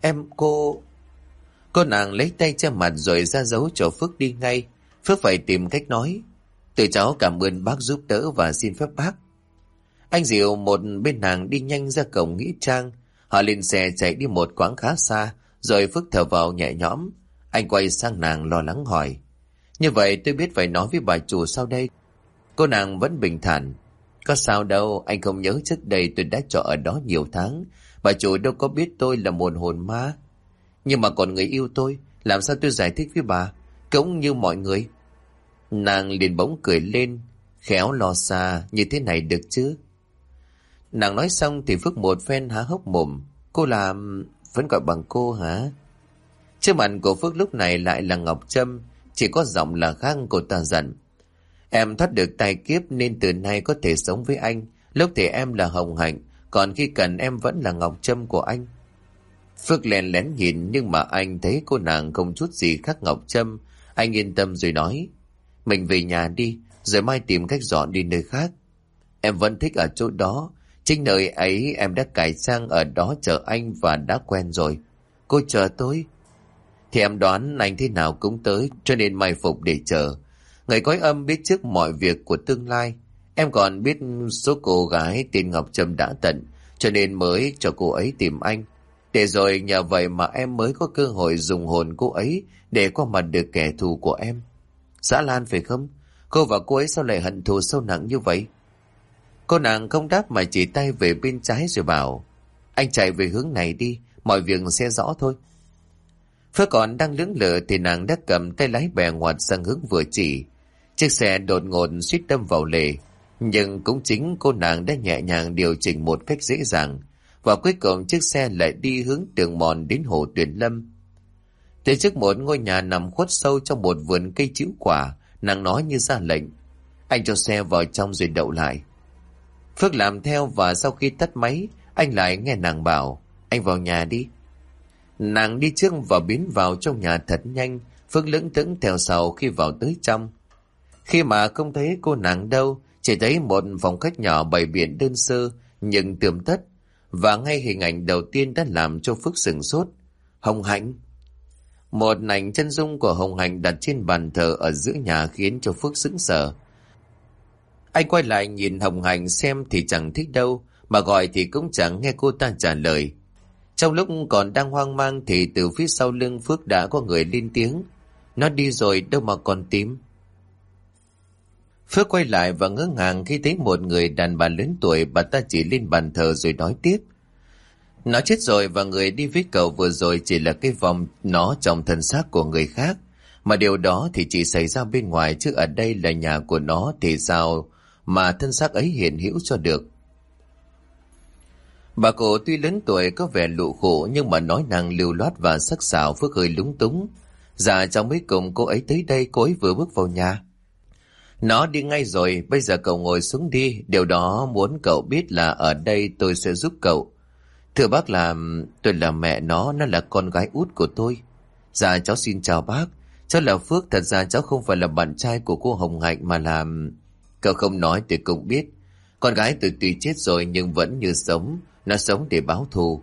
Cô nàng lấy tay che mặt rồi ra dấu cho Phước đi ngay. Phước phải tìm cách nói: "Tụi cháu cảm ơn bác giúp đỡ và xin phép bác." Anh dìu một bên nàng đi nhanh ra cổng nghĩa trang. Họ lên xe chạy đi một quãng khá xa, rồi Phước thở vào nhẹ nhõm. Anh quay sang nàng lo lắng hỏi: "Như vậy tôi biết phải nói với bà chủ sau đây?" Cô nàng vẫn bình thản: "Có sao đâu, anh không nhớ trước đây tôi đã trọ ở đó nhiều tháng. Bà chủ đâu có biết tôi là một hồn ma. Nhưng mà còn người yêu tôi, làm sao tôi giải thích với bà, cũng như mọi người?" Nàng liền bỗng cười lên, khéo lo xa: "Như thế này được chứ?" Nàng nói xong thì Phước một phen há hốc mồm. "Cô làm... vẫn gọi bằng cô hả?" Trước mặt của Phước lúc này lại là Ngọc Trâm, chỉ có giọng là khác. Cô ta dặn: "Em thoát được tai kiếp nên từ nay có thể sống với anh. Lúc thì em là Hồng Hạnh, còn khi cần em vẫn là Ngọc Trâm của anh." Phước lén lén nhìn, nhưng mà anh thấy cô nàng không chút gì khác Ngọc Trâm. Anh yên tâm rồi nói: "Mình về nhà đi, rồi mai tìm cách dọn đi nơi khác. Em vẫn thích ở chỗ đó. Chính nơi ấy em đã cải trang ở đó chờ anh và đã quen rồi. Cô chờ tôi." Thì em đoán anh thế nào cũng tới, cho nên mai phục để chờ. Người cõi âm biết trước mọi việc của tương lai. Em còn biết số cô gái tên Ngọc Trâm đã tận, cho nên mới cho cô ấy tìm anh. Để rồi nhờ vậy mà em mới có cơ hội dùng hồn cô ấy để qua mặt được kẻ thù của em. Dã Lan phải không? Cô và cô ấy sao lại hận thù sâu nặng như vậy?" Cô nàng không đáp mà chỉ tay về bên trái rồi bảo: "Anh chạy về hướng này đi, mọi việc sẽ rõ thôi." Phước còn đang lưỡng lự thì nàng đã cầm tay lái bè ngoặt sang hướng vừa chỉ. Chiếc xe đột ngột suýt đâm vào lề, nhưng cũng chính cô nàng đã nhẹ nhàng điều chỉnh một cách dễ dàng, và cuối cùng chiếc xe lại đi hướng đường mòn đến hồ Tuyền Lâm. Tới trước một ngôi nhà nằm khuất sâu trong một vườn cây trĩu quả, nàng nói như ra lệnh: "Anh cho xe vào trong rồi đậu lại." Phước làm theo, và sau khi tắt máy, anh lại nghe nàng bảo: "Anh vào nhà đi." Nàng đi trước và biến vào trong nhà thật nhanh. Phước lững thững theo sau khi vào tới trong. Khi mà không thấy cô nàng đâu, chỉ thấy một phòng khách nhỏ bày biện đơn sơ nhưng tươm tất, và ngay hình ảnh đầu tiên đã làm cho Phước sửng sốt. Hồng Hạnh. Một ảnh chân dung của Hồng Hạnh đặt trên bàn thờ ở giữa nhà khiến cho Phước sững sờ. Anh quay lại nhìn Hồng Hạnh xem thì chẳng thích đâu, mà gọi thì cũng chẳng nghe cô ta trả lời. Trong lúc còn đang hoang mang thì từ phía sau lưng Phước đã có người lên tiếng: "Nó đi rồi đâu mà còn tìm." Phước quay lại và ngỡ ngàng khi thấy một người đàn bà lớn tuổi. Bà ta chỉ lên bàn thờ rồi nói tiếp: "Nó chết rồi, và người đi với cậu vừa rồi chỉ là cái vòng nó trong thân xác của người khác. Mà điều đó thì chỉ xảy ra bên ngoài, chứ ở đây là nhà của nó thì sao mà thân xác ấy hiện hữu cho được." Bà cụ tuy lớn tuổi có vẻ lụ khổ, nhưng mà nói năng lưu loát và sắc sảo. Phước hơi lúng túng. "Dạ cháu mới cùng cô ấy tới đây, cô ấy vừa bước vào nhà." "Nó đi ngay rồi, bây giờ cậu ngồi xuống đi. Điều đó muốn cậu biết là ở đây tôi sẽ giúp cậu. Thưa bác là tôi là mẹ nó là con gái út của tôi. Dạ cháu xin chào bác. Cháu là Phước, thật ra cháu không phải là bạn trai của cô Hồng Hạnh mà là... Cậu không nói tôi cũng biết. Con gái tôi tuy chết rồi nhưng vẫn như sống, nó sống để báo thù.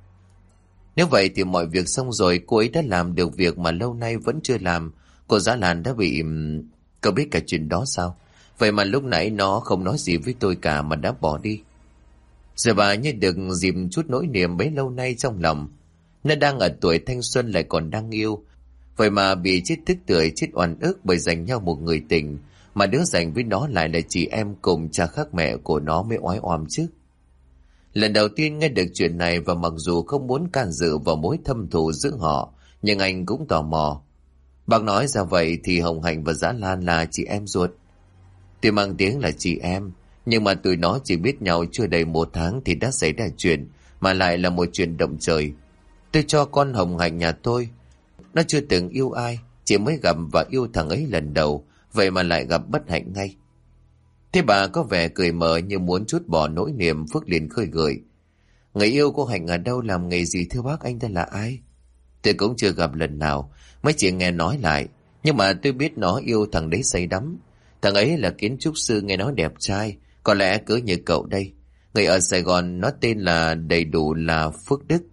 Nếu vậy thì mọi việc xong rồi, cô ấy đã làm được việc mà lâu nay vẫn chưa làm. Cô Giá Lan đã bị... Cậu biết cả chuyện đó sao? Vậy mà lúc nãy nó không nói gì với tôi cả mà đã bỏ đi. Giờ bà như được dìm chút nỗi niềm bấy lâu nay trong lòng. Nó đang ở tuổi thanh xuân lại còn đang yêu. Vậy mà bị chết tức tưởi, chết oan ức bởi giành nhau một người tình. Mà đứa dành với nó lại là chị em cùng cha khác mẹ của nó mới oái oăm chứ. Lần đầu tiên nghe được chuyện này, và mặc dù không muốn can dự vào mối thâm thù giữa họ, nhưng anh cũng tò mò. Bác nói ra vậy thì Hồng Hạnh và Dã Lan là chị em ruột. Tuy mang tiếng là chị em, nhưng mà tụi nó chỉ biết nhau chưa đầy 1 tháng thì đã xảy ra chuyện, mà lại là một chuyện động trời. Tôi cho con Hồng Hạnh nhà tôi, nó chưa từng yêu ai, chỉ mới gặp và yêu thằng ấy lần đầu, vậy mà lại gặp bất hạnh ngay. Thế bà có vẻ cười mở như muốn trút bỏ nỗi niềm. Phước liền khơi gợi. Người yêu của Hạnh ở đâu, làm nghề gì thưa bác, anh ta là ai? Tôi cũng chưa gặp lần nào, mới chỉ nghe nói lại. Nhưng mà tôi biết nó yêu thằng đấy say đắm. Thằng ấy là kiến trúc sư, nghe nói đẹp trai, có lẽ cứ như cậu đây. Người ở Sài Gòn, nó tên là đầy đủ là Phước Đức.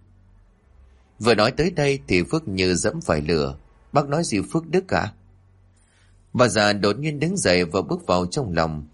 Vừa nói tới đây thì Phước như dẫm phải lửa. Bác nói gì Phước Đức à? Bà già đột nhiên đứng dậy và bước vào trong lòng.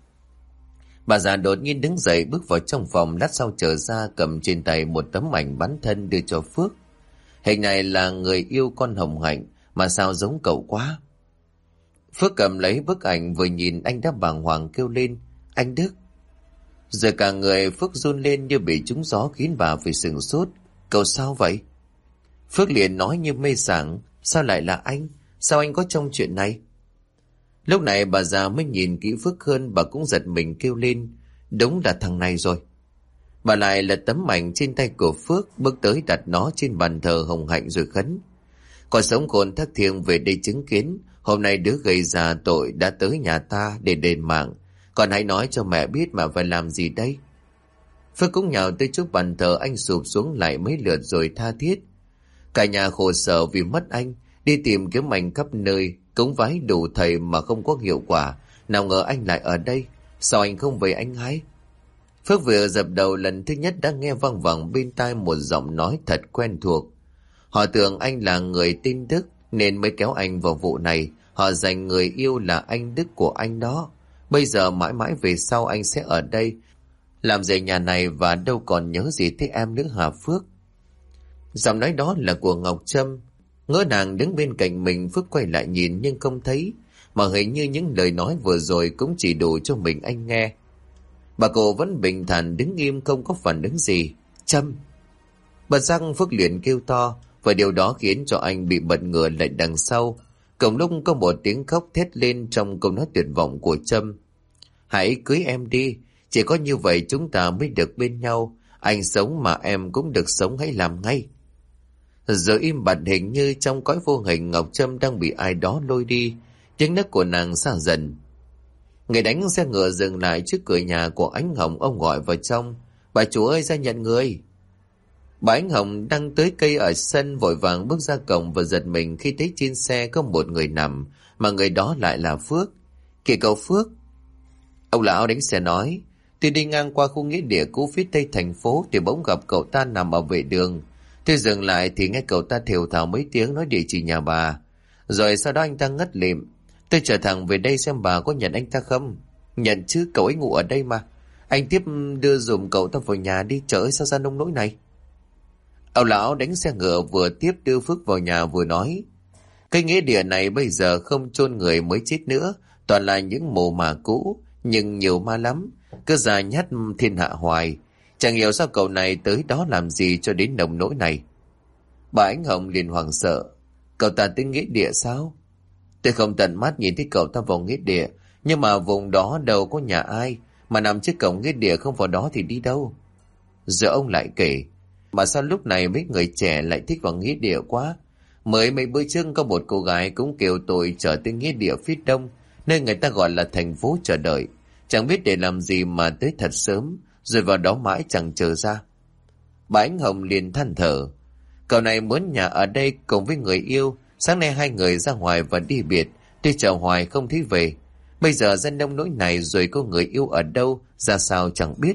Bà già đột nhiên đứng dậy bước vào trong phòng, lát sau trở ra cầm trên tay một tấm ảnh bán thân đưa cho Phước. Hình này là người yêu con Hồng Hạnh, mà sao giống cậu quá. Phước cầm lấy bức ảnh, vừa nhìn anh đã bàng hoàng kêu lên, anh Đức. Giờ cả người Phước run lên như bị trúng gió, khiến bà phải sửng sốt. Cậu sao vậy? Phước liền nói như mê sảng, sao lại là anh? Sao anh có trong chuyện này? Lúc này bà già mới nhìn kỹ Phước hơn, bà cũng giật mình kêu lên, đúng là thằng này rồi. Bà lại lật tấm ảnh trên tay của Phước, bước tới đặt nó trên bàn thờ Hồng Hạnh rồi khấn. Còn sống khôn thác thiêng về đây chứng kiến, hôm nay đứa gây ra tội đã tới nhà ta để đền mạng. Còn hãy nói cho mẹ biết mà phải làm gì đây? Phước cũng nhào tới trước bàn thờ, anh sụp xuống lại mấy lượt rồi tha thiết. Cả nhà khổ sở vì mất anh, đi tìm kiếm anh khắp nơi, cúng vái đủ thầy mà không có hiệu quả. Nào ngờ anh lại ở đây, sao anh không về anh hái? Phước vừa dập đầu lần thứ nhất đã nghe văng vẳng bên tai một giọng nói thật quen thuộc. Họ tưởng anh là người tên Đức nên mới kéo anh vào vụ này. Họ giành người yêu là anh Đức của anh đó. Bây giờ mãi mãi về sau anh sẽ ở đây làm rể nhà này, và đâu còn nhớ gì tới em nữa hả Phước? Giọng nói đó là của Ngọc Trâm. Ngỡ nàng đứng bên cạnh mình, Phước quay lại nhìn nhưng không thấy, mà hình như những lời nói vừa rồi cũng chỉ đủ cho mình anh nghe. Bà cô vẫn bình thản đứng im không có phản ứng gì. Trâm! Bật giác Phước liền kêu to, và điều đó khiến cho anh bị bật ngửa lại đằng sau. Cùng lúc có một tiếng khóc thét lên trong câu nói tuyệt vọng của Trâm. Hãy cưới em đi, chỉ có như vậy chúng ta mới được bên nhau. Anh sống mà em cũng được sống, hãy làm ngay. Rồi im bặt, hình như trong cõi vô hình Ngọc Trâm đang bị ai đó lôi đi. Tiếng nấc của nàng xa dần. Người đánh xe ngựa dừng lại trước cửa nhà của Ánh Hồng, ông gọi vào trong. Bà chủ ơi, ra nhận người. Bà Ánh Hồng đang tới cây ở sân, vội vàng bước ra cổng và giật mình khi thấy trên xe có một người nằm, mà người đó lại là Phước. Kìa cậu Phước! Ông lão đánh xe nói. Tôi đi ngang qua khu nghĩa địa cũ phía tây thành phố thì bỗng gặp cậu ta nằm ở vệ đường. Tôi dừng lại thì nghe cậu ta thều thào mấy tiếng nói địa chỉ nhà bà. Rồi sau đó anh ta ngất lịm. Tôi trở thẳng về đây xem bà có nhận anh ta không. Nhận chứ, cậu ấy ngủ ở đây mà. Anh tiếp đưa dùm cậu ta vào nhà đi, trời ơi sao ra nông nỗi này. Ông lão đánh xe ngựa vừa tiếp đưa Phước vào nhà vừa nói. Cái nghĩa địa này bây giờ không chôn người mới chết nữa, toàn là những mồ mả cũ, nhưng nhiều ma lắm, cứ già nhát thiên hạ hoài. Chẳng hiểu sao cậu này tới đó làm gì cho đến nông nỗi này. Bà Ánh Hồng liền hoảng sợ. Cậu ta tới nghĩa địa sao? Tôi không tận mắt nhìn thấy cậu ta vào nghĩa địa, nhưng mà vùng đó đâu có nhà ai, mà nằm trước cổng nghĩa địa không vào đó thì đi đâu. Giờ ông lại kể, mà sao lúc này mấy người trẻ lại thích vào nghĩa địa quá. Mới mấy bữa trước có một cô gái cũng kêu tôi trở tới nghĩa địa phía đông, nơi người ta gọi là thành phố chờ đợi. Chẳng biết để làm gì mà tới thật sớm, rồi vào đó mãi chẳng chờ ra. Bà Ánh Hồng liền than thở. Cậu này muốn nhà ở đây cùng với người yêu. Sáng nay hai người ra ngoài và đi biệt. Tuy chờ hoài không thấy về. Bây giờ dân đông nỗi này rồi có người yêu ở đâu ra sao chẳng biết.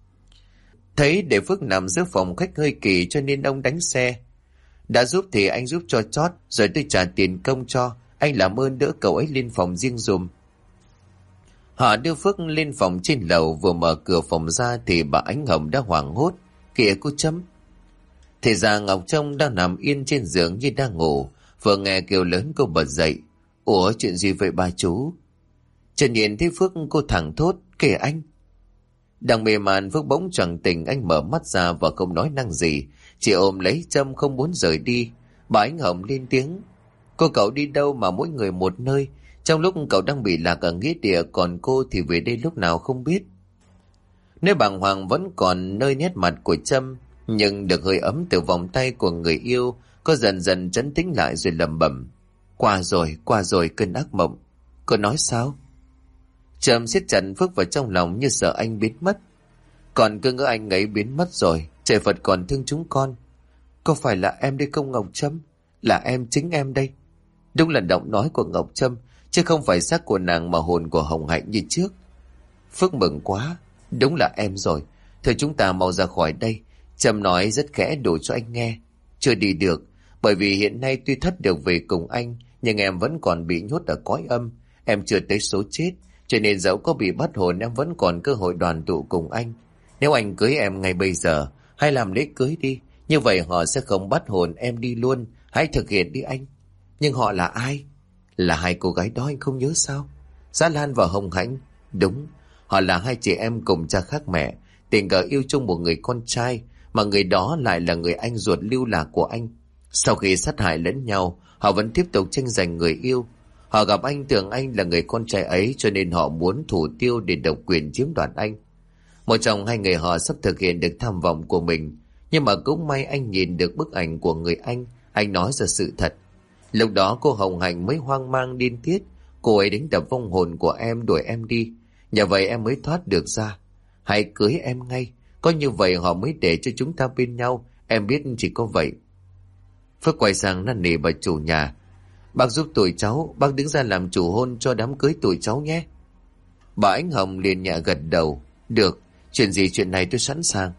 Thấy để Phước nằm giữa phòng khách hơi kỳ cho nên ông đánh xe. Đã giúp thì anh giúp cho chót, rồi tôi trả tiền công cho. Anh làm ơn đỡ cậu ấy lên phòng riêng dùm. Họ đưa Phước lên phòng trên lầu, vừa mở cửa phòng ra thì bà Ánh Hồng đã hoảng hốt. Kìa cô Trâm. Thì ra Ngọc Trông đang nằm yên trên giường như đang ngủ. Vừa nghe kêu lớn cô bật dậy. Ủa chuyện gì vậy bà chú? Trần nhìn thấy Phước cô thẳng thốt. Kìa anh. Đang mê man Phước bỗng choàng tỉnh, anh mở mắt ra và không nói năng gì, chỉ ôm lấy Trâm không muốn rời đi. Bà Ánh Hồng lên tiếng. Cô cậu đi đâu mà mỗi người một nơi? Trong lúc cậu đang bị lạc ở nghĩa địa, còn cô thì về đây lúc nào không biết. Nơi bàng hoàng vẫn còn nơi nét mặt của Trâm, nhưng được hơi ấm từ vòng tay của người yêu, cô dần dần trấn tĩnh lại rồi lẩm bẩm. Qua rồi cơn ác mộng. Cô nói sao? Trâm siết chặt Phước vào trong lòng như sợ anh biến mất. Còn cứ ngỡ anh ấy biến mất rồi, trời Phật còn thương chúng con. Có phải là em đây không Ngọc Trâm? Là em, chính em đây. Đúng là giọng nói của Ngọc Trâm, chứ không phải xác của nàng mà hồn của Hồng Hạnh như trước. Phước mừng quá, đúng là em rồi. Thôi chúng ta mau ra khỏi đây. Trâm nói rất khẽ đủ cho anh nghe. Chưa đi được, bởi vì hiện nay tuy thất được về cùng anh, nhưng em vẫn còn bị nhốt ở cõi âm. Em chưa tới số chết, cho nên dẫu có bị bắt hồn em vẫn còn cơ hội đoàn tụ cùng anh. Nếu anh cưới em ngay bây giờ, hay làm lễ cưới đi, như vậy họ sẽ không bắt hồn em đi luôn. Hãy thực hiện đi anh. Nhưng họ là ai? Là hai cô gái đó anh không nhớ sao? Giá Lan và Hồng Hạnh. Đúng, họ là hai chị em cùng cha khác mẹ, tình cờ yêu chung một người con trai, mà người đó lại là người anh ruột lưu lạc của anh. Sau khi sát hại lẫn nhau, họ vẫn tiếp tục tranh giành người yêu. Họ gặp anh tưởng anh là người con trai ấy, cho nên họ muốn thủ tiêu để độc quyền chiếm đoạt anh. Một trong hai người họ sắp thực hiện được tham vọng của mình, nhưng mà cũng may anh nhìn được bức ảnh của người anh nói ra sự thật. Lúc đó cô Hồng Hạnh mới hoang mang điên tiết, cô ấy đánh đập vong hồn của em, đuổi em đi. Nhờ vậy em mới thoát được ra. Hãy cưới em ngay, có như vậy họ mới để cho chúng ta bên nhau, em biết chỉ có vậy. Phước quay sang năn nỉ bà chủ nhà. Bác giúp tụi cháu, bác đứng ra làm chủ hôn cho đám cưới tụi cháu nhé. Bà Ánh Hồng liền nhẹ gật đầu. Được, chuyện gì chuyện này tôi sẵn sàng.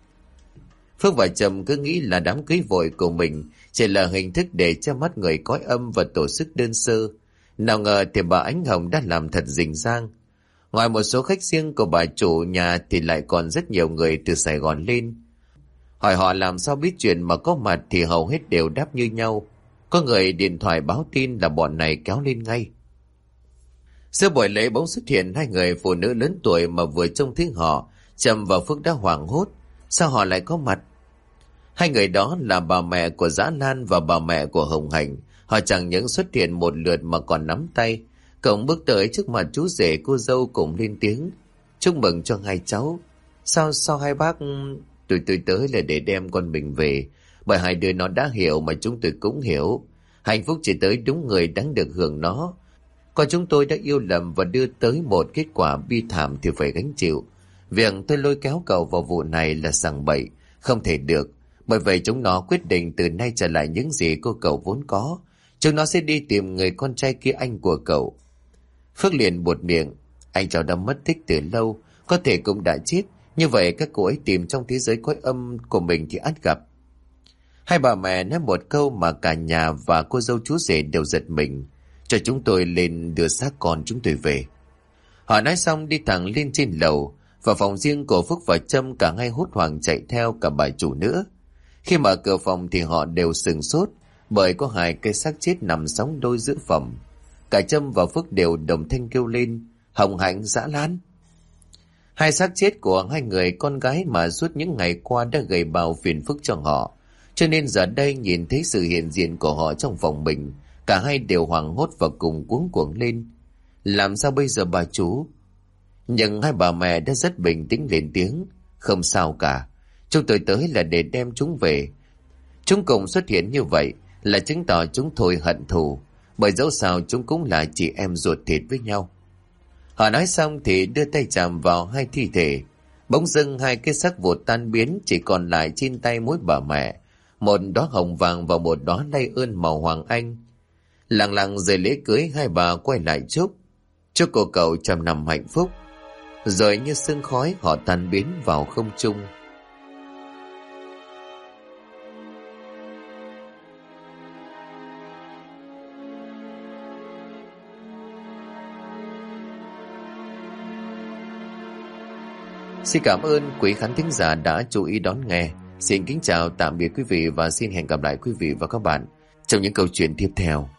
Phước và Trâm cứ nghĩ là đám cưới vội của mình chỉ là hình thức để che mắt người cõi âm và tổ chức đơn sơ. Nào ngờ thì bà Ánh Hồng đã làm thật rình rang. Ngoài một số khách riêng của bà chủ nhà thì lại còn rất nhiều người từ Sài Gòn lên. Hỏi họ làm sao biết chuyện mà có mặt thì hầu hết đều đáp như nhau. Có người điện thoại báo tin là bọn này kéo lên ngay. Giữa buổi lễ bỗng xuất hiện hai người phụ nữ lớn tuổi mà vừa trông thấy họ, Trâm và Phước đã hoảng hốt. Sao họ lại có mặt? Hai người đó là bà mẹ của Dã Lan và bà mẹ của Hồng Hạnh. Họ chẳng những xuất hiện một lượt mà còn nắm tay. Cậu bước tới trước mặt chú rể cô dâu cùng lên tiếng. Chúc mừng cho hai cháu. Sao hai bác... Tôi tới là để đem con mình về. Bởi hai đứa nó đã hiểu mà chúng tôi cũng hiểu. Hạnh phúc chỉ tới đúng người đáng được hưởng nó. Còn chúng tôi đã yêu lầm và đưa tới một kết quả bi thảm thì phải gánh chịu. Việc tôi lôi kéo cậu vào vụ này là sằng bậy, không thể được. Bởi vậy chúng nó quyết định từ nay trở lại những gì cô cậu vốn có. Chúng nó sẽ đi tìm người con trai kia anh của cậu. Phước liền buột miệng. Anh cháu đã mất tích từ lâu, có thể cũng đã chết. Như vậy các cô ấy tìm trong thế giới cõi âm của mình thì ắt gặp. Hai bà mẹ nói một câu mà cả nhà và cô dâu chú rể đều giật mình. Cho chúng tôi lên đưa xác con chúng tôi về. Họ nói xong đi thẳng lên trên lầu. Vào phòng riêng của Phước và Trâm, cả hai hốt hoảng chạy theo cả bà chủ nữa. Khi mở cửa phòng thì họ đều sửng sốt, bởi có hai cái xác chết nằm sóng đôi giữa phòng. Cả Trâm và Phước đều đồng thanh kêu lên. Hồng Hạnh, Dã Lan. Hai xác chết của hai người con gái mà suốt những ngày qua đã gây bao phiền phức cho họ. Cho nên giờ đây nhìn thấy sự hiện diện của họ trong phòng mình, cả hai đều hoảng hốt và cùng cuống cuồng lên. Làm sao bây giờ bà chú? Nhưng hai bà mẹ đã rất bình tĩnh lên tiếng. Không sao cả. Chúng tôi tới là để đem chúng về. Chúng cùng xuất hiện như vậy là chứng tỏ chúng thôi hận thù. Bởi dẫu sao chúng cũng là chị em ruột thịt với nhau. Họ nói xong thì đưa tay chạm vào hai thi thể. Bỗng dưng hai cái xác vụt tan biến, chỉ còn lại trên tay mỗi bà mẹ, một đóa hồng vàng và một đóa lay ơn màu hoàng anh. Lặng lặng rời lễ cưới, hai bà quay lại chúc cô cậu trăm năm hạnh phúc. Rồi như sương khói họ tan biến vào không trung. Xin cảm ơn quý khán thính giả đã chú ý đón nghe. Xin kính chào tạm biệt quý vị và xin hẹn gặp lại quý vị và các bạn trong những câu chuyện tiếp theo.